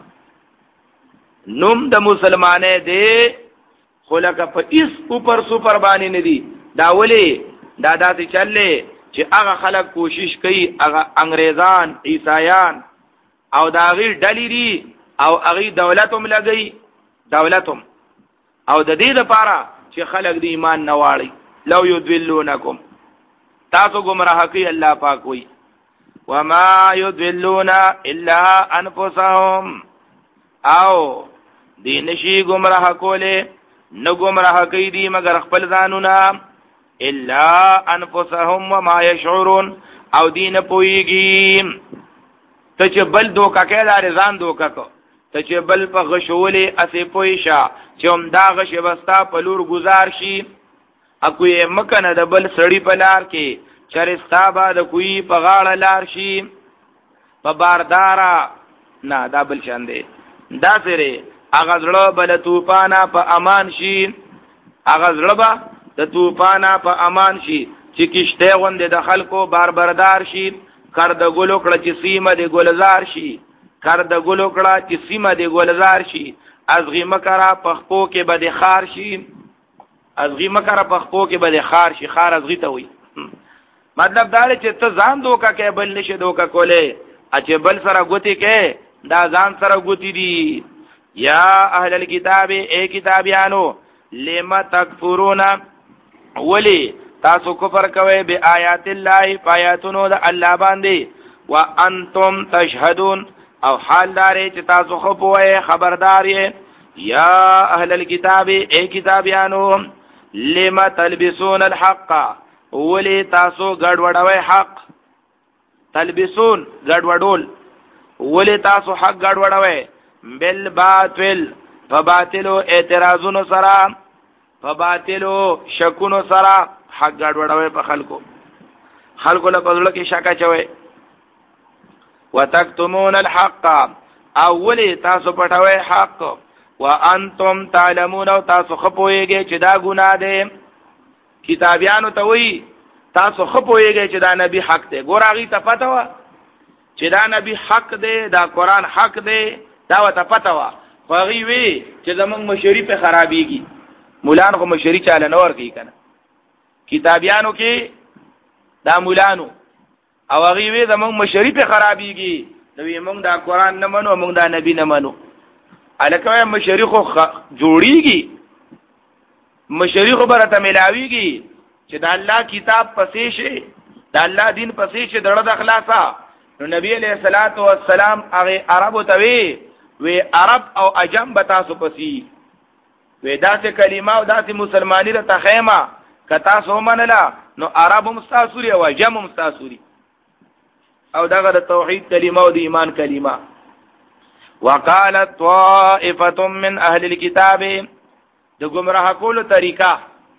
نوم د مسلمانې دی خلک په اس اوپر سوپر باندې نه دي دا ولي دا داسې چلې چې هغه خلک کوشش کوي هغه انګريزان عیسایان او دا غیر ډلې دي او هغه دولتوم لګي دولتوم او د دې لپاره چې خلق د ایمان نه واړي لو یذلونکم تاسو گمراه کوي الله پاک وي وما یذلون الا انفسهم او دین شي گمراه کوله نو گمراه کوي دي مگر خپل ځانونه الا انفسهم وما يشعرون او دین پويږي ته چې بل دوکا کې دار ځان دوکا کو ته چې بل په غشولې اسې پويشا چې هم دا غش وستا په لور گزار شي اكو یې مکنه د بل سړی په لار کې چرستا با د کوی په غاړه لار شي په باردارا نه دا بل شان دی دا سره اغه زړه بل توفانا په امان شي اغه زړه با د توفانا په امان شي چې کشته غوند د خلکو بار بردار شي کار د ګلو کړه چې سیمه د ګلزار شي کار د ګلو کړه چې سیمه د ګلزار شي ازغی مکرا پخپو کې بد خار شي ازغی مکرا پخپو کې بد خار شي خار ازغی ته وي مطلب دا چې ته ځان دوکا کې بل نشه دوکا کوله چې بل سره ګوتی کې دا ځان سره ګوتی دي یا اهل الكتاب اے کتابیانو لما تکفرون ولی تاسو کفر کوي به آیات الله آیاتونو د الله باندې وانتم تشهدون او حال داري چې تاسو خو پوهه خبردار یې یا اهل الكتاب اے کتابیانو لما تلبسون الحق ولی تاسو ګډوډوي حق تلبسون ګډوډول ولی تاسو حق ګډوډوي بل باطل فباطلو اعتراضونو سره فباطلو شکونو سره حق ګډوډوي په خلکو خلکو له پزړه کې شکا چوي وتکتمون الحق اولی تاسو پټوي حق وانتم تعلمون او تاسو خپويږئ چې دا ګناه ده کتابیانو ته وی تاسو خپويږئ چې دا نبی حق ده ګورغي ته پته و چې دا نبی حق ده دا قران حق ده دا وته پته و خو غي وی چې زمونږ مشرف خرابيږي مولان خو مشری چاله نور کوي کنه کتابیانو کې دا مولانو او هغه وی زمونږ مشری په خرابيږي نو موږ دا قران نه منو موږ دا نبی نه منو الکه مشری خو خ... جوړیږي مشری خو برته ملاويږي چې دا الله کتاب پسې شي دا الله دین پسې شي دړه د اخلاصا نو نبی علیہ الصلوۃ والسلام هغه عربو ته وی وی عرب او عجم به تاسو پسې وی داسې کلمه او داسې مسلمانی را تخیمه کتا سو منلا نو عرب مستاسوري او عجم مستاسوري او دغه د توحید کلمه او د ایمان کلمه وقالت طائفه من اهل الكتاب د گمراه کولو طریقہ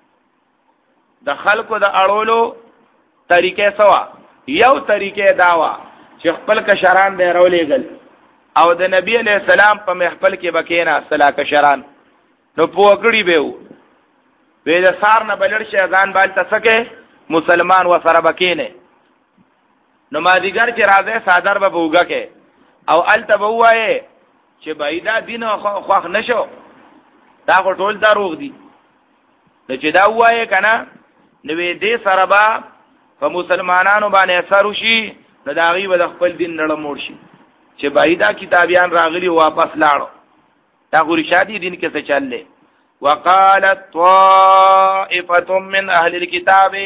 د خلقو د اړولو طریقې سوا یو طریقې داوا چې خپل کشران دی رولېګل او د نبی علیہ السلام په محفل کې بکینا صلا کشران نو پوکړی به وې د سار نه بلړ شي ځان بال تسکه مسلمان و سره بکینه نو ما دیګر چې راځي صادر به وګه کې او الته بوایې چې بایدا دین خو نشو دا ټول دروغ دي نو چې دا وایې کنه نو دې سره با په مسلمانانو باندې اثر وشي نو دا غي به خپل دین نړ موړ شي چې بایدا کتابیان راغلي واپس لاړو دا غوري شادي دین کې څه چللې وقالت طائفه من اهل الكتاب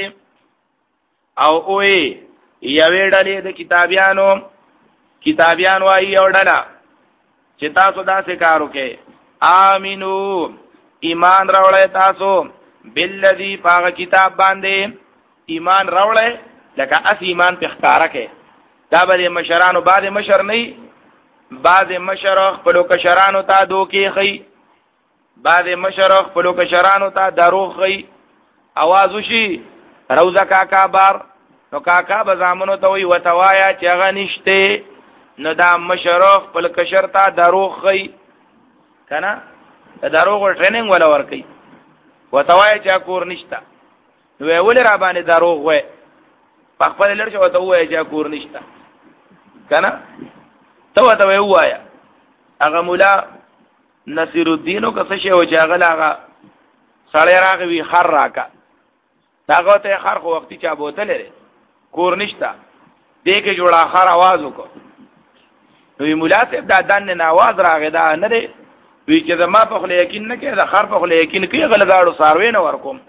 او اوې یوې ډلې د کتابیانو کتابیان وايي او ډله چې تاسو دا څه کار وکې امنو ایمان راوړې تاسو بالذي پاک کتاب باندې ایمان راوړې لکه اس ایمان په ښکارا کې دا به مشرانو بعد مشر نه بعد مشر خپل کشرانو ته دوکې خي بعد مشر خپل کشرانو ته دروغ خي आवाज وشي روزه کاکا بار نو کاکا به زامنو ته وي وتوایا چې هغه نشته نو دا مشر خپل کشر ته دروغ خي کنه دا دروغ ټریننګ ولا ور کوي وتوایا چې کور نشته نو ول را باندې دروغ وای په خپل لړ شو ته وای چې کور نشته کنه ته ته وایا هغه مولا نصیر الدین او کس شی او جاغل هغه سړی راغوي خر راکا داغه ته خر خو وختي چا بوتل لري کور نشتا دې کې جوړه خر आवाज وکړ وی مولا ته دا دان نه आवाज راغی دا نه دی وی چې ما په خله یقین نه کې دا خر په خله یقین کې غلداړو ساروي نه ورکوم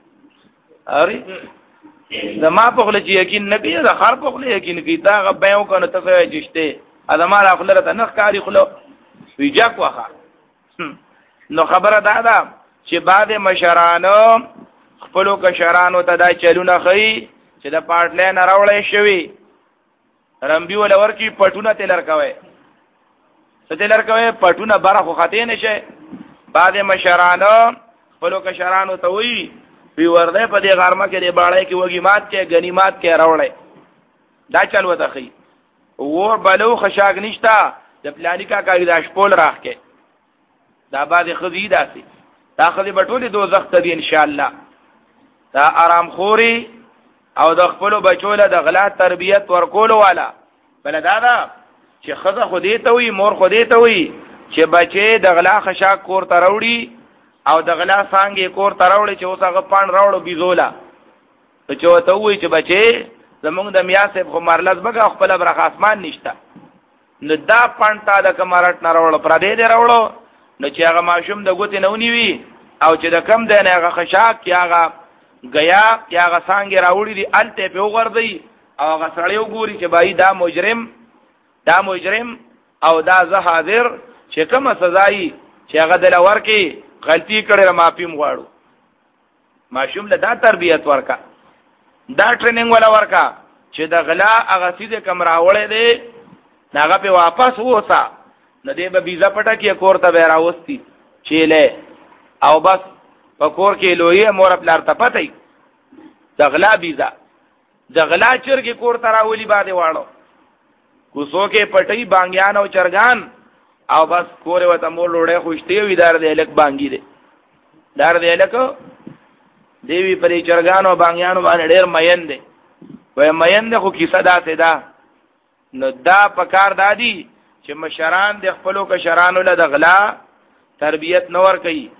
اره زما په خله چې یقین نه کې دا خر په خله یقین کې دا غبېو کنه ته جشته ادمه را خله ته نخ کاری خلو وی جاک واخا نو خبره دا ده چې بعد مشرانو خپلو کشرانو ته دا چلونه خي چې د پارټلین راوړې شوی رمبي ول ورکی پټونه تلر کوي ستلر کوي پټونه بره خو خطې نشه بعد مشرانو خپلو کشرانو ته وی وی ورده په دې غرمه کې د باړې کې وګي مات کې غنیمات کې راوړې دا چل وته خي ور بلو خشاګ نشتا د پلانیکا کاږي د شپول راخکې دا باندې خزي داسي دا خزي بټولې دوزخ ته دي ان شاء الله دا آرام خوري او د خپل بچو له د غلا تربيت ورکول والا بل دا دا چې خزه خو دې ته وي مور خو دې ته وي چې بچي د غلا خشاک کور ته راوړي او د غلا څنګه کور ته راوړي چې اوسه غپان راوړو بيزولا ته چې وته وي چې بچي زمونږ د میاسب خو مرلز بګه خپل برخ اسمان نشته نو دا پانتا د کمرټ نه راوړو پر دې دې راوړو نو چې هغه ماشوم د ګوتې نه ونیوي او چې د کم دی نه هغه خشاک یا هغه غیا یا هغه څنګه راوړي دي الته په وګرځي او هغه سړی وګوري چې بای دا مجرم دا مجرم او دا زه حاضر چې کومه سزای چې هغه د لور کې غلطي کړې را معافیم غواړو ماشوم له دا تربيت ورکا دا ټریننګ ولا ورکا چې د غلا هغه سیده کم راوړې دي هغه په واپس ووسا نه دی به بيزا پټه کې کور ته به راوستي چيله او بس په کور کې لوی مور خپل ارته پټي دغلا بيزا دغلا چرګ کور ته راولي باندې واړو کوسو کې پټي بانګیان او چرګان او بس کور وته مور لوړې خوشتي وي دار دې الک بانګي دې دار دې الک دیوی پرې چرګان او بانګیان باندې ډېر مین دي وای مین دې خو کیسه دا ته دا نو دا پکار دادی چې مشران د خپلو کشرانو له دغلا تربيت نور کوي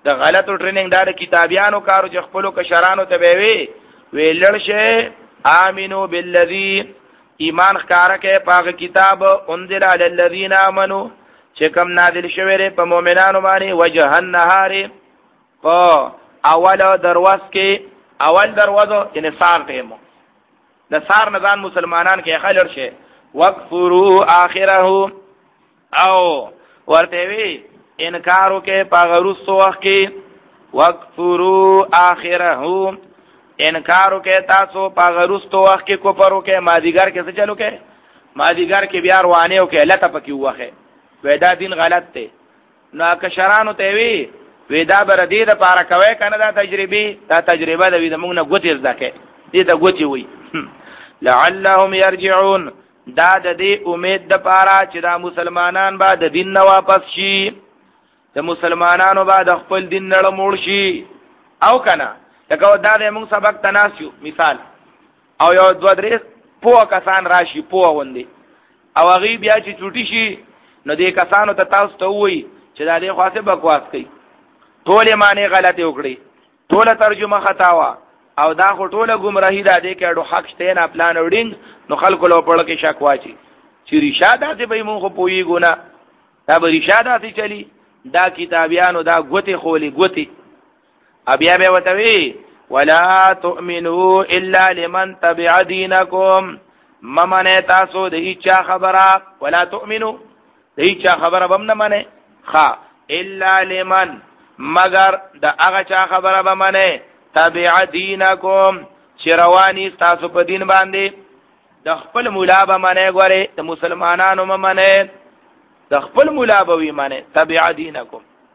د غلطو ټریننګ دا د کتابیانو کارو چې خپلو کشرانو ته به وي وی لړ شه امنو بالذی ایمان ښکارا کې پاک کتاب انزل علی الذین آمنو چې کوم نازل شوی ری په مؤمنانو باندې وجه النهار په اول دروازه کې اول دروازه یعنی سار ټیمو د سار نزان مسلمانان کې خلل شه وکفروا اخره او ورته وی انکارو کې پاغروسو وخت کې وکفروا اخره انکارو کې تاسو پاغروسو وخت کې کوپرو کې مادیګر کې څه چلو کې مادیګر کې بیا روانه کې لته پکې وخه ودا دین غلط ته نو کشرانو ته وی ودا بر دې د پاره کوي کنه دا تجربه دا تجربه د دې موږ نه ګوتې زده دې ته ګوتې وي لعلهم يرجعون دا د دې امید د پاره چې دا مسلمانان به د دین نه واپس شي د مسلمانانو به د خپل دین نه مړ شي او کنه لکه دا د موږ سبق تناسیو مثال او یو دوه درې پوه کسان راشي پوه وندي او هغه بیا چې چوټي شي نو دې کسانو ته تاسو ته وایي چې دا دې خاصه بکواس کوي ټول معنی غلطي وکړي ټول ترجمه خطا وا او دا خو ټوله گمراهی ده دې کېړو حق شته نه پلان وډینګ نو خلکو له پړ کې شک واچي چې رشاده دې به مونږ پوي ګونه دا به رشاده دې چلی دا کتابیانو دا غوتي خولي غوتي ابیا به وتوي ولا تؤمنوا الا لمن تبع دينكم ممنه تاسو د هیڅ خبره ولا تؤمنوا د هیڅ خبره بم نه منه خا الا لمن مگر د هغه چا خبره به منه تبع دینکم چروانی تاسو په دین باندې د خپل مولا به منه غوړي د مسلمانانو منه د خپل مولا به وی منه تبع دینکم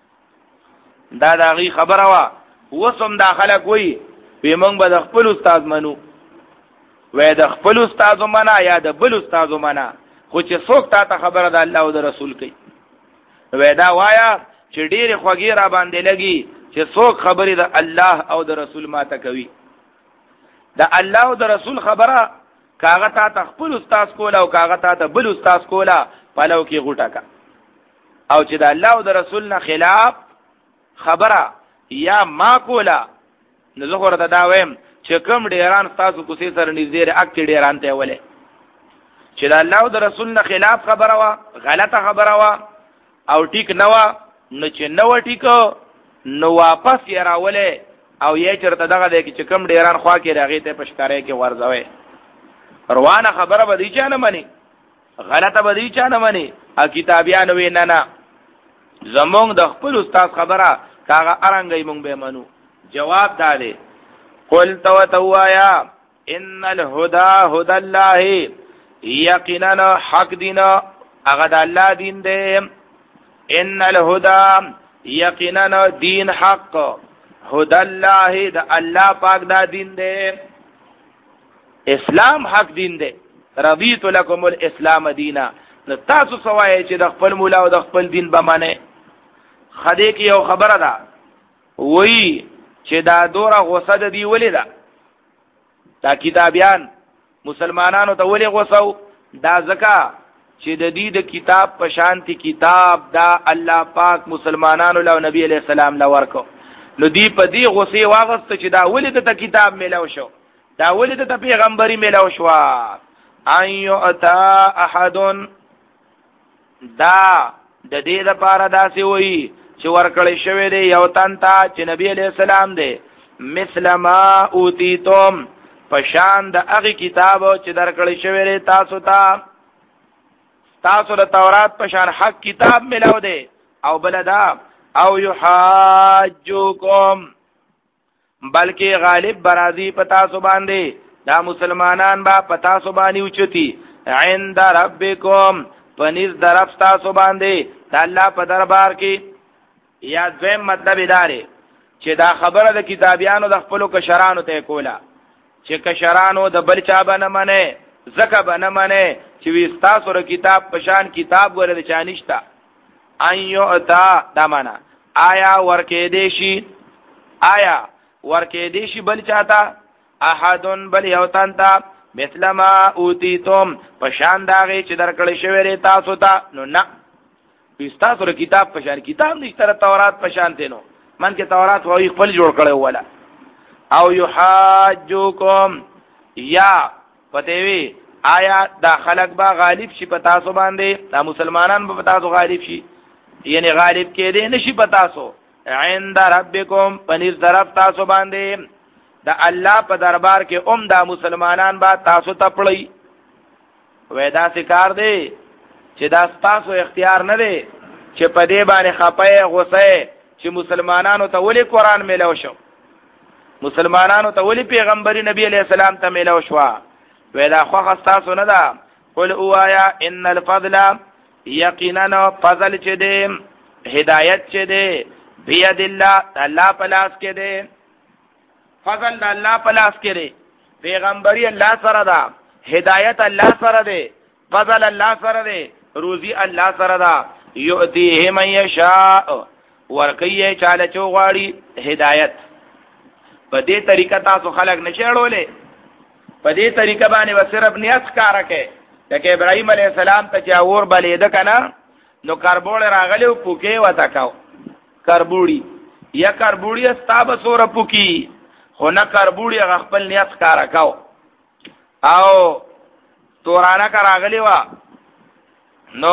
دا دغه خبره وا وسم داخله کوي به موږ به د خپل استاد منو وې د خپل استاد منا یا د بل استاد منا خو چې څوک تا ته خبره د الله او د رسول کوي وې دا وایا چې ډېر خوږی را باندې لګي چې څوک خبرې د الله او د رسول ماته کوي د الله او د رسول خبره کاغه تا خپل استاد کوله او کاغه تا بل استاد کوله پلو کې غوټه کا او چې د الله او د رسول نه خلاف خبره یا ما کوله نو زه ورته دا وایم چې کوم ډیران تاسو کوسي سره نږدې اکټ ډیران ته ولې چې د الله او د رسول نه خلاف خبره وا غلطه خبره وا او ټیک نه وا نو چې نو ټیکو نو واپس یې راولې او یې چرته دغه دی چې کوم ډیران خوا کې راغی ته پښکارې کې ورځوي روانه خبره به دي چا نه مني غلطه به دي چا نه مني ا کتابیان وې نه نه زمونږ د خپل استاد خبره کاغه ارنګي مونږ به منو جواب داله قل تو توایا ان الهدى هدى الله یقینا حق دین هغه د الله دین دی ان الهدى یقینا دین حق هدى الله د الله پاک دا دین دی اسلام حق دین دی رضیت لكم الاسلام دینا نو تاسو سوای چې د خپل مولا او د خپل دین به معنی خدای کی یو خبره ده وای چې دا دوره غوسه د دی ولیدا دا کتابیان مسلمانانو ته ولې غوسو دا زکا چې د دې د کتاب په شانتي کتاب دا الله پاک مسلمانانو له نبی علیہ السلام لا ورکو نو دی په دې غوسه واغست چې دا ولې د کتاب ملو شو دا ولې د پیغمبري ملو شو ايو اتا احد دا د دې لپاره داسې وایي چې ورکړی شوی دی یو تن ته چې نبی علیہ السلام دی مثل ما اوتیتم پشان د هغه کتاب چې درکړی شوی دی تاسو ته تاسو د تورات پشان حق کتاب ملاو دی او بلدا او یحاجوکم بلکې غالب برازي پتا سو باندې دا مسلمانان با پتا سو باندې اوچتی عند ربکم پنځ درف تاسو باندې الله په دربار کې یا دویم مطلب ادارې چې دا خبره د کتابیانو د خپل کشرانو ته کوله چې کشرانو د بل چا باندې منه زکه باندې منه چې وستا سره کتاب پشان کتاب ورته چانشتا ايو اتا دا معنا آیا ورکه دیشي آیا ورکه دیشي بل چاته احدن بل یوتان تا مثل ما اوتیتم پشان داغه چې درکړی شوی تاسو ته نو نه وستا سره کتاب پشان کتاب نشته تورات پشان ته نو من کې تورات وایي خپل جوړ کړي ولا او یحاجوکم یا پته وی آیا دا خلق با غالب شي پتا سو باندې دا مسلمانان به پتا سو غالب شي یعنی غالب کې دي نشي پتا سو عند ربکم پنځ طرف تاسو باندې دا الله په دربار کې اوم دا مسلمانان با تاسو تپړی وې دا سکار دی چې دا تاسو اختیار نه دی چې په دې باندې خپه غوسه چې مسلمانانو ته ولي قران ملو شو مسلمانانو ته ولي پیغمبري نبی عليه السلام ته ملو شو وې دا خو خاصه نه ده قل اوایا ان الفضل یقینا فضل چې دی هدایت چې دی بيد الله الله پلاس کې دی فضل الله پلاس کې دی پیغمبري الله سره ده هدایت الله سره دی فضل الله سره دی روزي الله سره ده یؤتیه من یشاء ورکیه چاله چوغاړي هدایت په دې طریقه تاسو خلق نشړولې په دې طریقه باندې و صرف نیت کار کوي لکه ابراهيم عليه السلام ته چې اور بلید کنه نو کربوړ راغلی او پوکي وتا کاو کربوړي یا کربوړي استاب سور پوکي خو نه کربوړي خپل نیت کار کاو او تورانه کا راغلی وا نو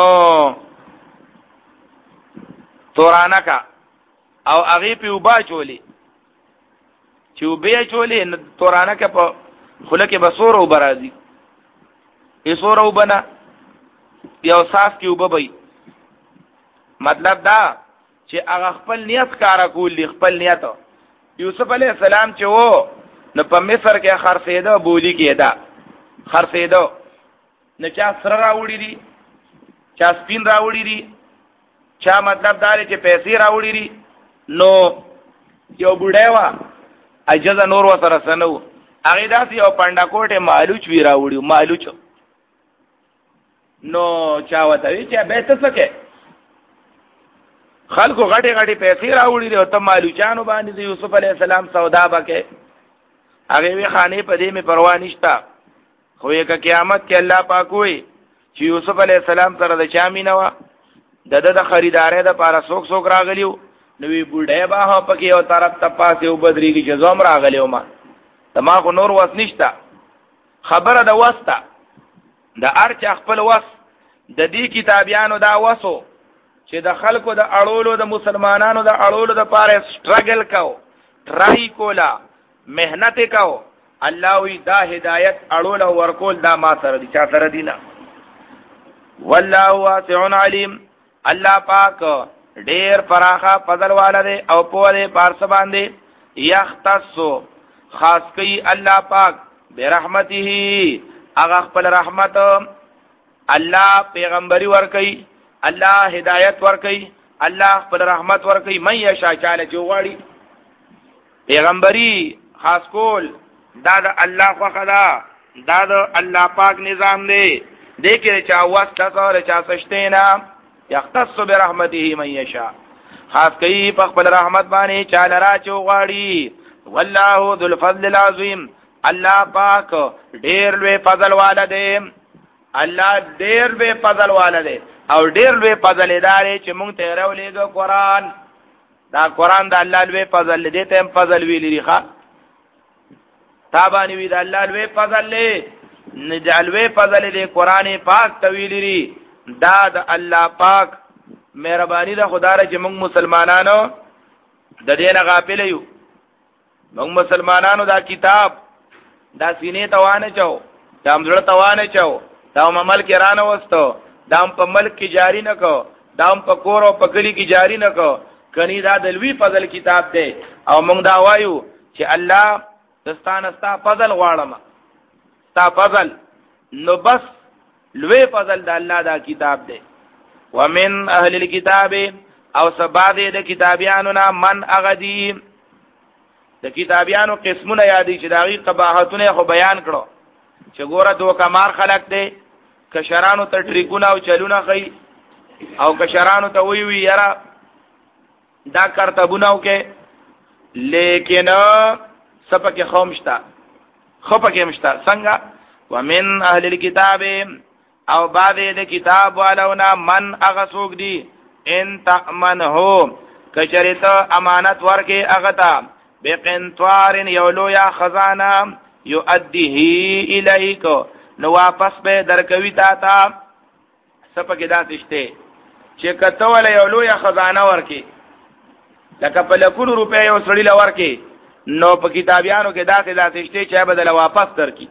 تورانه کا او هغه په وبا چولی چې وبې چولی تورانه کا په خله کې بسور او برازي ایسور او بنا یو صاف کې وببي مطلب دا چې هغه خپل نیت کار کول خپل نیت یوسف علی السلام چې وو نو په مصر کې خرڅېده بولی کېدا خرڅېده نه چا سره راوړي دي چا سپین راوړي دي چا مطلب دا چې پیسې راوړي دي نو یو بډای وا اجازه نور وسره سنو هغه داسې یو پاندا کوټه مالوچ وی راوړي مالوچ نو چا وته چې به ته سکے خلکو غټي غټي پیسې راوړي دي او ته مالوچانو باندې یوسف علی السلام سودا وکې هغه وی خانه په دې می پروا نشتا خو یک قیامت کې الله پاک وي چې یوسف علی السلام سره د چامینه وا د د خریدارې د پاره څوک څوک راغلیو نو وی بډای با په کې یو طرف ته پاسه او بدريږي چې زوم راغلیو ما تما خو نور وس نشتا خبره د واسطه د ارچ خپل وس د دې کتابیانو دا وسو چې د خلکو د اړولو د مسلمانانو د اړولو د پاره سټرګل کاو ټرای کولا مهنت کاو الله وی دا هدایت اړول او ورکول دا ما سره دي چا سره دي نه والله واسع علیم الله پاک ډیر فراخه فضل والده او په دې پارس باندې یختص خاص کوي الله پاک برحمته هغه خپل رحمت الله پیغمبري ور کوي الله هدایت ور کوي الله خپل رحمت ور کوي مې یشا چاله چوغاړي پیغمبري خاص کول دا د الله خو خدا دا د الله پاک نظام دی دغه چا واسطه سره چا سشتینا یختص برحمته من یشاء خاص کوي په خپل رحمت باندې چاله را چوغاړي والله ذو الفضل العظیم الله پاک ډیر لوی فضل والده الله ډیر لوی فضل والده او ډیر لوی فضل ادارې چې مونږ ته راولېګو قرآن دا قرآن د الله لوی فضل دې ته فضل ویلې ښه تابانی وی د الله لوی فضل له نجالوی فضل دې قرآن پاک تویلې دا د الله پاک مهرباني ده خدای چې موږ مسلمانانو د دې نه غافل یو موږ مسلمانانو دا کتاب دا سینې توانه چاو دا مزړه توانه چاو دا عمل کې رانه وستو دا په ملک کې جاری نه کو دا په کور او په کلی کې جاری نه کو کني دا د لوی فضل کتاب دی او موږ دا وایو چې الله دستان استا فضل غواړم تا فضل نو بس لوی فضل د الله دا کتاب دی ومن اهل الكتاب او سباد د کتابیانو نا من اغدی د کتابیانو قسمونه یادی چې داغي قباحتونه خو بیان کړو چې ګوره دوه کمار خلق دی کشرانو ته ټریکونه او چلونه کوي او کشرانو ته وی وی یرا دا کرتبونه وکي لیکن سپکه خومشتا خپکه مشتا څنګه ومن اهل الكتاب او بعد د کتاب والونا من اغسوک دی ان تأمن هو کچری ته امانت ورکې هغه ته بقنطار یولو یا خزانه یؤدیه الیک نو واپس به درکوي تا ته سپکې داسشته چې کته ولا یولو یا خزانه ورکې لکه په لکونو روپۍ یو سړی لور کې نو په کتابیانو کې داسې داسشته چې بدل واپس درکې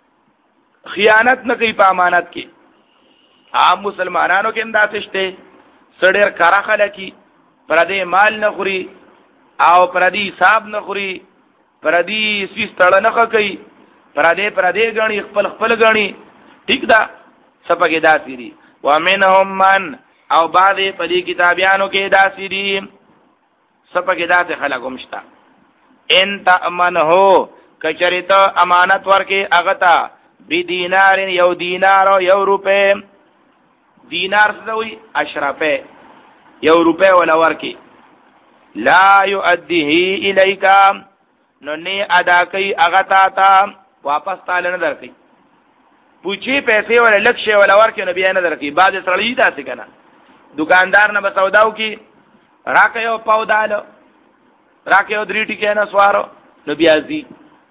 خیانت نه کوي په امانت کې عام مسلمانانو کې انداسشته سړی کارا خلکی پردې مال نه خوري او پردې حساب نه خوري پردې سیستړه نه کوي پردې پردې غني خپل خپل غني ټیک دا سپکه داسې دي ومنهم من او بعضې په دې کتابیانو کې داسې دي سپکه داسې خلک هم شته ان تأمنه کچری ته امانت ورکې هغه ته بدینار یو دینار یو روپے دینار څه وي اشرفه یو روپے ولا ورکی لا یؤدیه الیک نو نه ادا کوي هغه تا ته واپس تعالی نه درکې پوچی پیسې ولا لکشه ولا ورکی نو بیا نه درکې بعد سړی داسې کنه دکاندار نه بسوداو کی راکه یو پاودال راکه یو درې ټکی نه سوارو نو بیا زی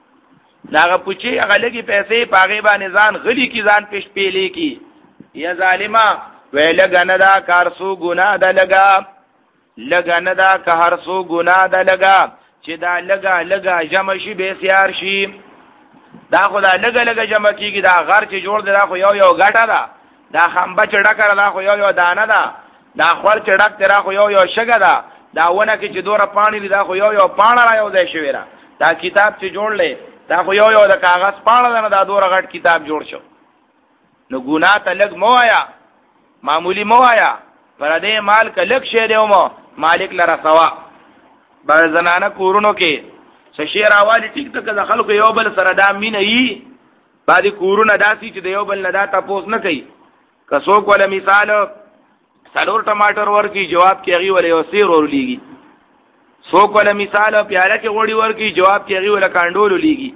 داغه پوچی هغه لګي پیسې پاغه باندې ځان غلی کی ځان پېش پیلې کی یا ظالما ویل غندا کارسو ګنا د لگا لګنه دا که هر سو ګناه ده لګا چې دا لګا لګا جمع شي به سیار شي دا خو دا لګا لګا جمع کیږي دا غر چې جوړ دی دا خو یو یو غټه ده دا خمبه چې ډکه دا خو یو یو دانه ده دا خور چې ډک دی خو یو یو شګه ده دا ونه کې چې دوره پانی دی دا خو یو یو پاڼه را یو ځای شوی را دا کتاب چې جوړلې دا خو یو یو د کاغذ پاڼه ده نه دا دوره غټ کتاب جوړ شو نو ګناه ته لګ مو آیا معمولی مو آیا پر دې مال ک لک شه دیو مو مالک لرا سوا بر زنانه کورونو کې ششیر اوالی ټیک ته د خلکو یو بل سره دا مینه ای باندې کورونه داسي چې د یو بل نه دا تاسو نه کوي کڅو کوله مثال سلور ټماټر ورکی جواب کې غي ولې یو سیر ورلېږي سو کوله مثال پیاله کې وړي ورکی جواب کې غي ولې کاندول لېږي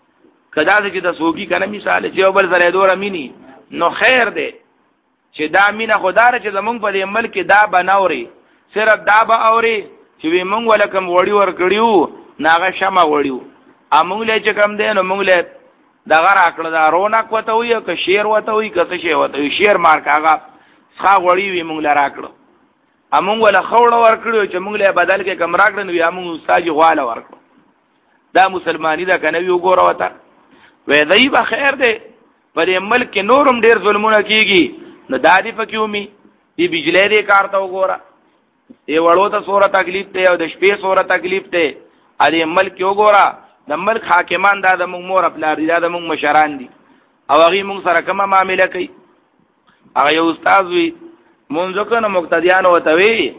کدا چې د سوګي کنه مثال چې یو بل سره دوره مینی نو خیر دی چې دا مینه خدای چې زمونږ په دې ملک دا بناوري صرف دا به اوري چې وی مونږ ولکم وړي ور کړیو ناغه شمه وړیو امونږ له چې کم دی نو مونږ له دغه راکړه دا رونق وته وي که شیر وته وي که څه شی وته وي شیر مارک هغه ښا وړي وی مونږ له راکړه امونږ ول خوړه ور کړیو چې مونږ له بدل کې کم راکړه نو امونږ استاد غواله ورکړه دا مسلمانی دا کنه وی وګوره وته وې دای به خیر دی په دې ملک کې نورم ډیر ظلمونه کیږي نو دادی پکېومي دی بجلی دې کار ته وګوره ای وړو ته سوره تکلیف ته او د شپې سوره تکلیف ته ا دې ملک وګوره د ملک حاکمان دا د موږ مور خپل دا د موږ مشران دي او هغه موږ سره کومه معاملې کوي هغه یو استاد وی مونږ کنه مقتدیان وته وی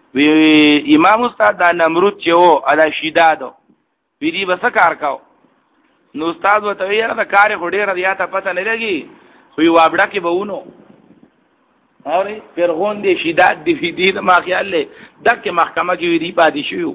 وی امام استاد دا نمرود چې وو ادا شیداد وی دی بس کار کاو نو استاد وته وی دا کار غډې را ته پته نه لګي خو یو وابډه کې بهونو اوري فرغون دي شیدات دی فی دې ما خیال له دغه محکمه کې وی پاتې شو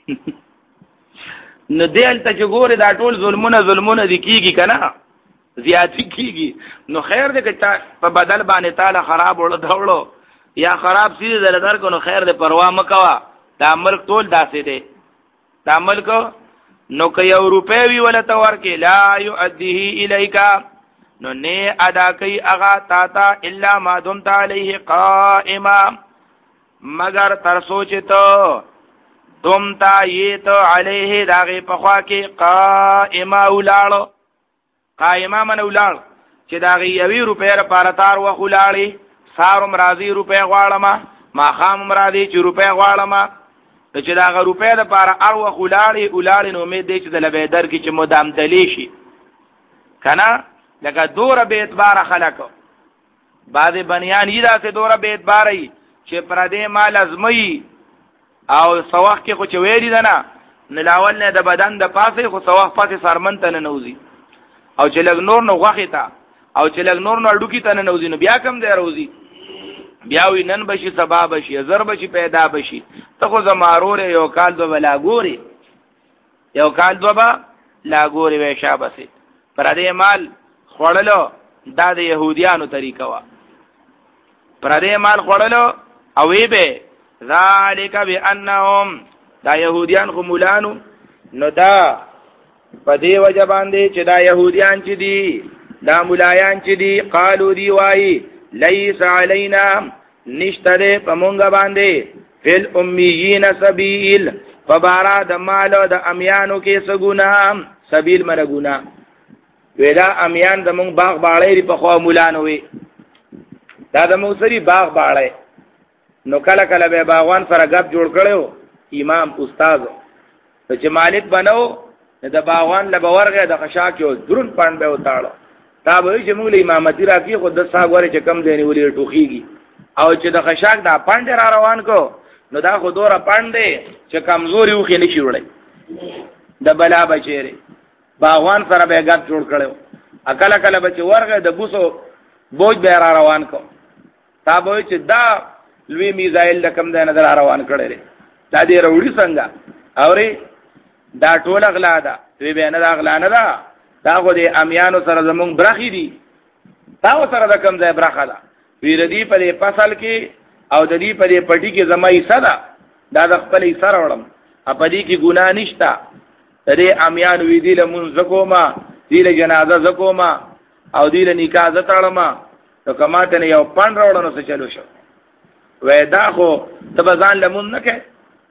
نو دل ته جوړه دا ټول ظلمونه ظلمونه دي کیږي کنه زیاتی کیږي نو خیر دې چې په بدل باندې تعالی خراب وړو داوړو یا خراب سیده در در کو نو خیر دې پروا مکوا دا ملک ټول داسې دی دا ملک نو که یو روپے وی ولا تور کې لا یؤدیه الیکا نو نه ادا کوي اغا تا تا الا ما دمت علیه قائما مگر تر سوچته دمتا یت علیه داغه پخوا کې قائما ولاړ قائما من ولاړ چې داغه یوی روپې لپاره تار و خلاړي سارم راضی روپې غواړم ما خام راضی چې روپې غواړم چې داغه روپې لپاره ار و خلاړي ولاړ نو امید دې چې د لبیدر کې چې مدام دلی شي کنه لکه دوره به اعتبار خلکو بعض بنیان یی دا څه دوره به اعتبار ای چې پر دې مال ازمي او سواخ کې خو چې ویری ده نه نلاول نه د بدن د پاسه خو سواخ پاسه سرمن ته نه نوزي او چې لګ نور نو غوخه تا او چې لګ نور نو ډوکی ته نه نوزي نو بیا کم دی روزي بیا وی نن بشي سبا بشي زر بشي پیدا بشي ته خو زمارور یو کال دو بلا ګوري یو کال دو با لا ګوري وې شابسه پر دې مال خوړلو دا د يهوديانو طریقه وا پر دې مال خوړلو او وی به ذالک بانهم دا يهوديان خو مولانو نو دا په دې وجه باندې چې دا يهوديان چې دي دا مولایان چې دي قالو دی وای ليس علينا نشتره په مونږ باندې فل امیین سبیل فبارا د مال د امیانو کې سګونا سبیل مرګونا ودا امیان د مونږ باغ باړې په خو مولانو وي دا د مونږ سری باغ باړې نو کله کله به باغوان سره غب جوړ کړو امام استاد چې مالک بنو د باغوان له باورغه د خشاک یو درون پاند به وتاړو تا به چې موږ له امامتی راکی خود د ساګوره چې کم دی نیولې ټوخیږي او چې د خشاک دا پاند را روان کو نو دا خو دوره پاند چې کمزوري وخی نشي وړي د بلا بچیره باغوان سره به غب جوړ کړو اکل کله به چې ورغه د بوسو بوج به را روان کو تا به چې دا لوی میزایل کم دی نه را روان کړي دا دې وروړي څنګه اوري دا ټول اغلا ده وی به نه دا اغلا نه ده دا خو دې امیانو سره زمونږ برخي دي تا سره د کم ځای برخه ده وی ردی په فصل کې او د دې په پټي کې زمای صدا دا د خپل سره وړم اپدی کې ګناه نشتا دې امیان وی دي لمون زکوما دې له جنازه زکوما او دې له نکاح زتړما نو کماته نه یو پاند راوړنو څه چلو شو وې دا خو تبزان لمون نه کې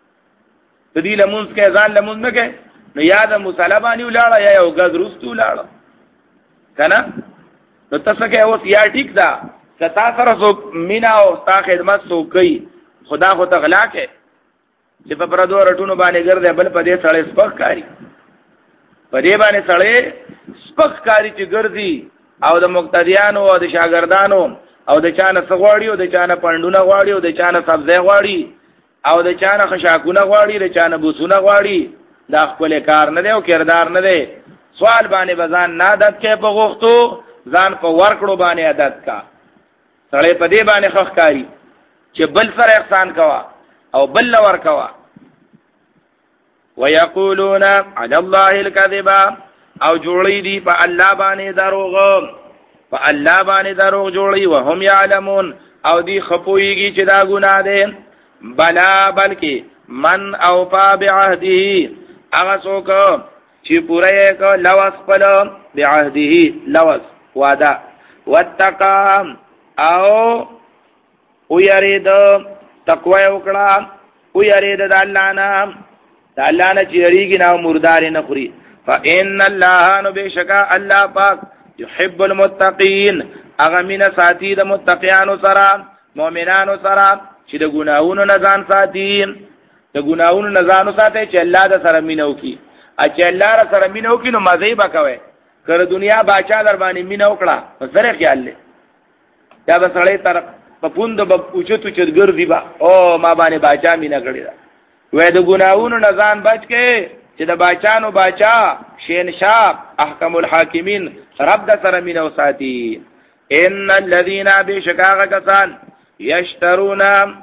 دې لمونځ کې ځان لمونځ نه کې نو یاد مصالبانی ولاړه یا یو غز رستو ولاړه کنه نو تاسو کې اوس یا ټیک دا کتا سره سو مینا او تا خدمت سو کوي خدا خو تغلا کې چې په پردو رټونو باندې ګرځي بل په دې سړی سپک کاری په دې باندې سړی سپک کاری چې ګرځي او د مقتدیانو او د شاګردانو او د چانه سغواړي او د چانه پندونه غواړي او د چانه سبزی غواړي او د چانه خشاکونه غواړي د چانه بوسونه غواړي دا خپل کار نه دی او کردار نه دی سوال باندې بزان نه عادت کې په غوښتو ځان په ورکړو باندې عادت کا سړی په دې باندې خخکاری چې بل سره احسان کوا او بل لور کوا ويقولون على الله الكذب او جوړی دی په الله باندې دروغ په الله باندې دروغ جوړی وهم يعلمون او دی خپويږي چې دا ګناه ده بلا بلکې من اوفا بعهده هغه څوک چې پوره یې کو لوس خپل بعهده لوس وعده واتقا او او یرید تقوا وکړه او یرید د الله نه د الله نه چې یریږي نو مردار نه خوري فان الله نو بشکا الله پاک يحب المتقين اغه مینا ساتي د متقینانو سره مؤمنانو سره چې د ګناہوں نه ځان ساتي د ګناہوں نه ځان ساتي چې الله د سره مينو کی چې الله سره مينو کی نو مزه به کوي کړه دنیا باچا در باندې مينو کړه سره خیال لې دا به سړی تر په پوند به اوچتو چې ګرځي با او ما باندې باچا مینا کړی دا وې د ګناہوں نه ځان بچ کې چې د باچانو باچا شینشاه احکم الحاکمین رب د سره مينو ساتي ان الذين بشکاغ کسان یشترون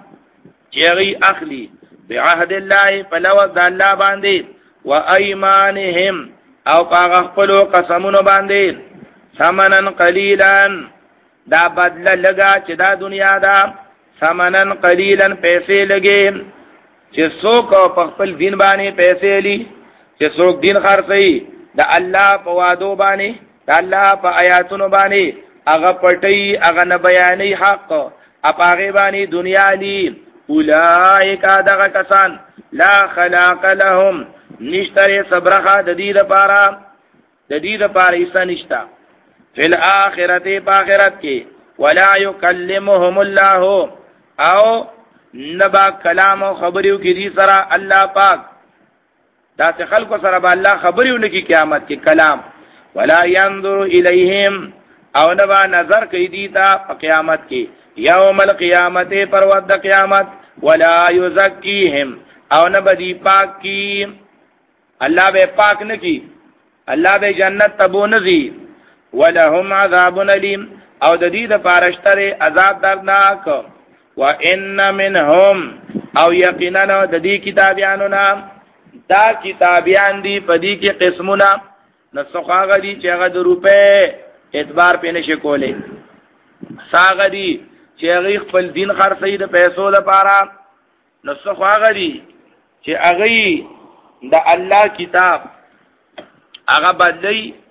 چغی اخلی بعهد الله فلو ذ الله باندې و ايمانهم او پاغ خپل قسمونو باندې ثمنن قليلا دا بدل لگا چې دا دنیا دا ثمنن قليلا پیسې لګي چې څوک په خپل دین باندې پیسې لي چې څوک دین خرڅي دا الله په وادو باندې دا الله په آیاتونو باندې هغه پټي هغه نه بیانې حق اپاغه باندې دنیا لی اولائک دغه کسان لا خلاق لهم نشتره صبرخه د دې لپاره د دې لپاره ایسا نشتا فی الاخرته په آخرت کې ولا یکلمهم الله او نبا کلام او خبرو کې دې سره الله پاک دا څه خلکو سره به الله خبرو نه کې قیامت کې کلام ولا ينظر الیہم او نبا نظر کوي دې ته قیامت کې یوم القیامت پر ود قیامت ولا یزکیهم او نبدی پاک کی الله به پاک نکی الله به جنت تبو نزی ولهم عذاب الیم او د دې د پارشتره عذاب دردناک و ان منهم او یقینا د دې کتابیانو نام دا کتابیان دی په دې کې قسمونه نسخه غدي چې هغه د روپے اعتبار پې نشي کولې ساغدي چې هغه خپل دین خرڅي د پیسو لپاره نو څه خو هغه دي چې هغه د الله کتاب هغه بدلی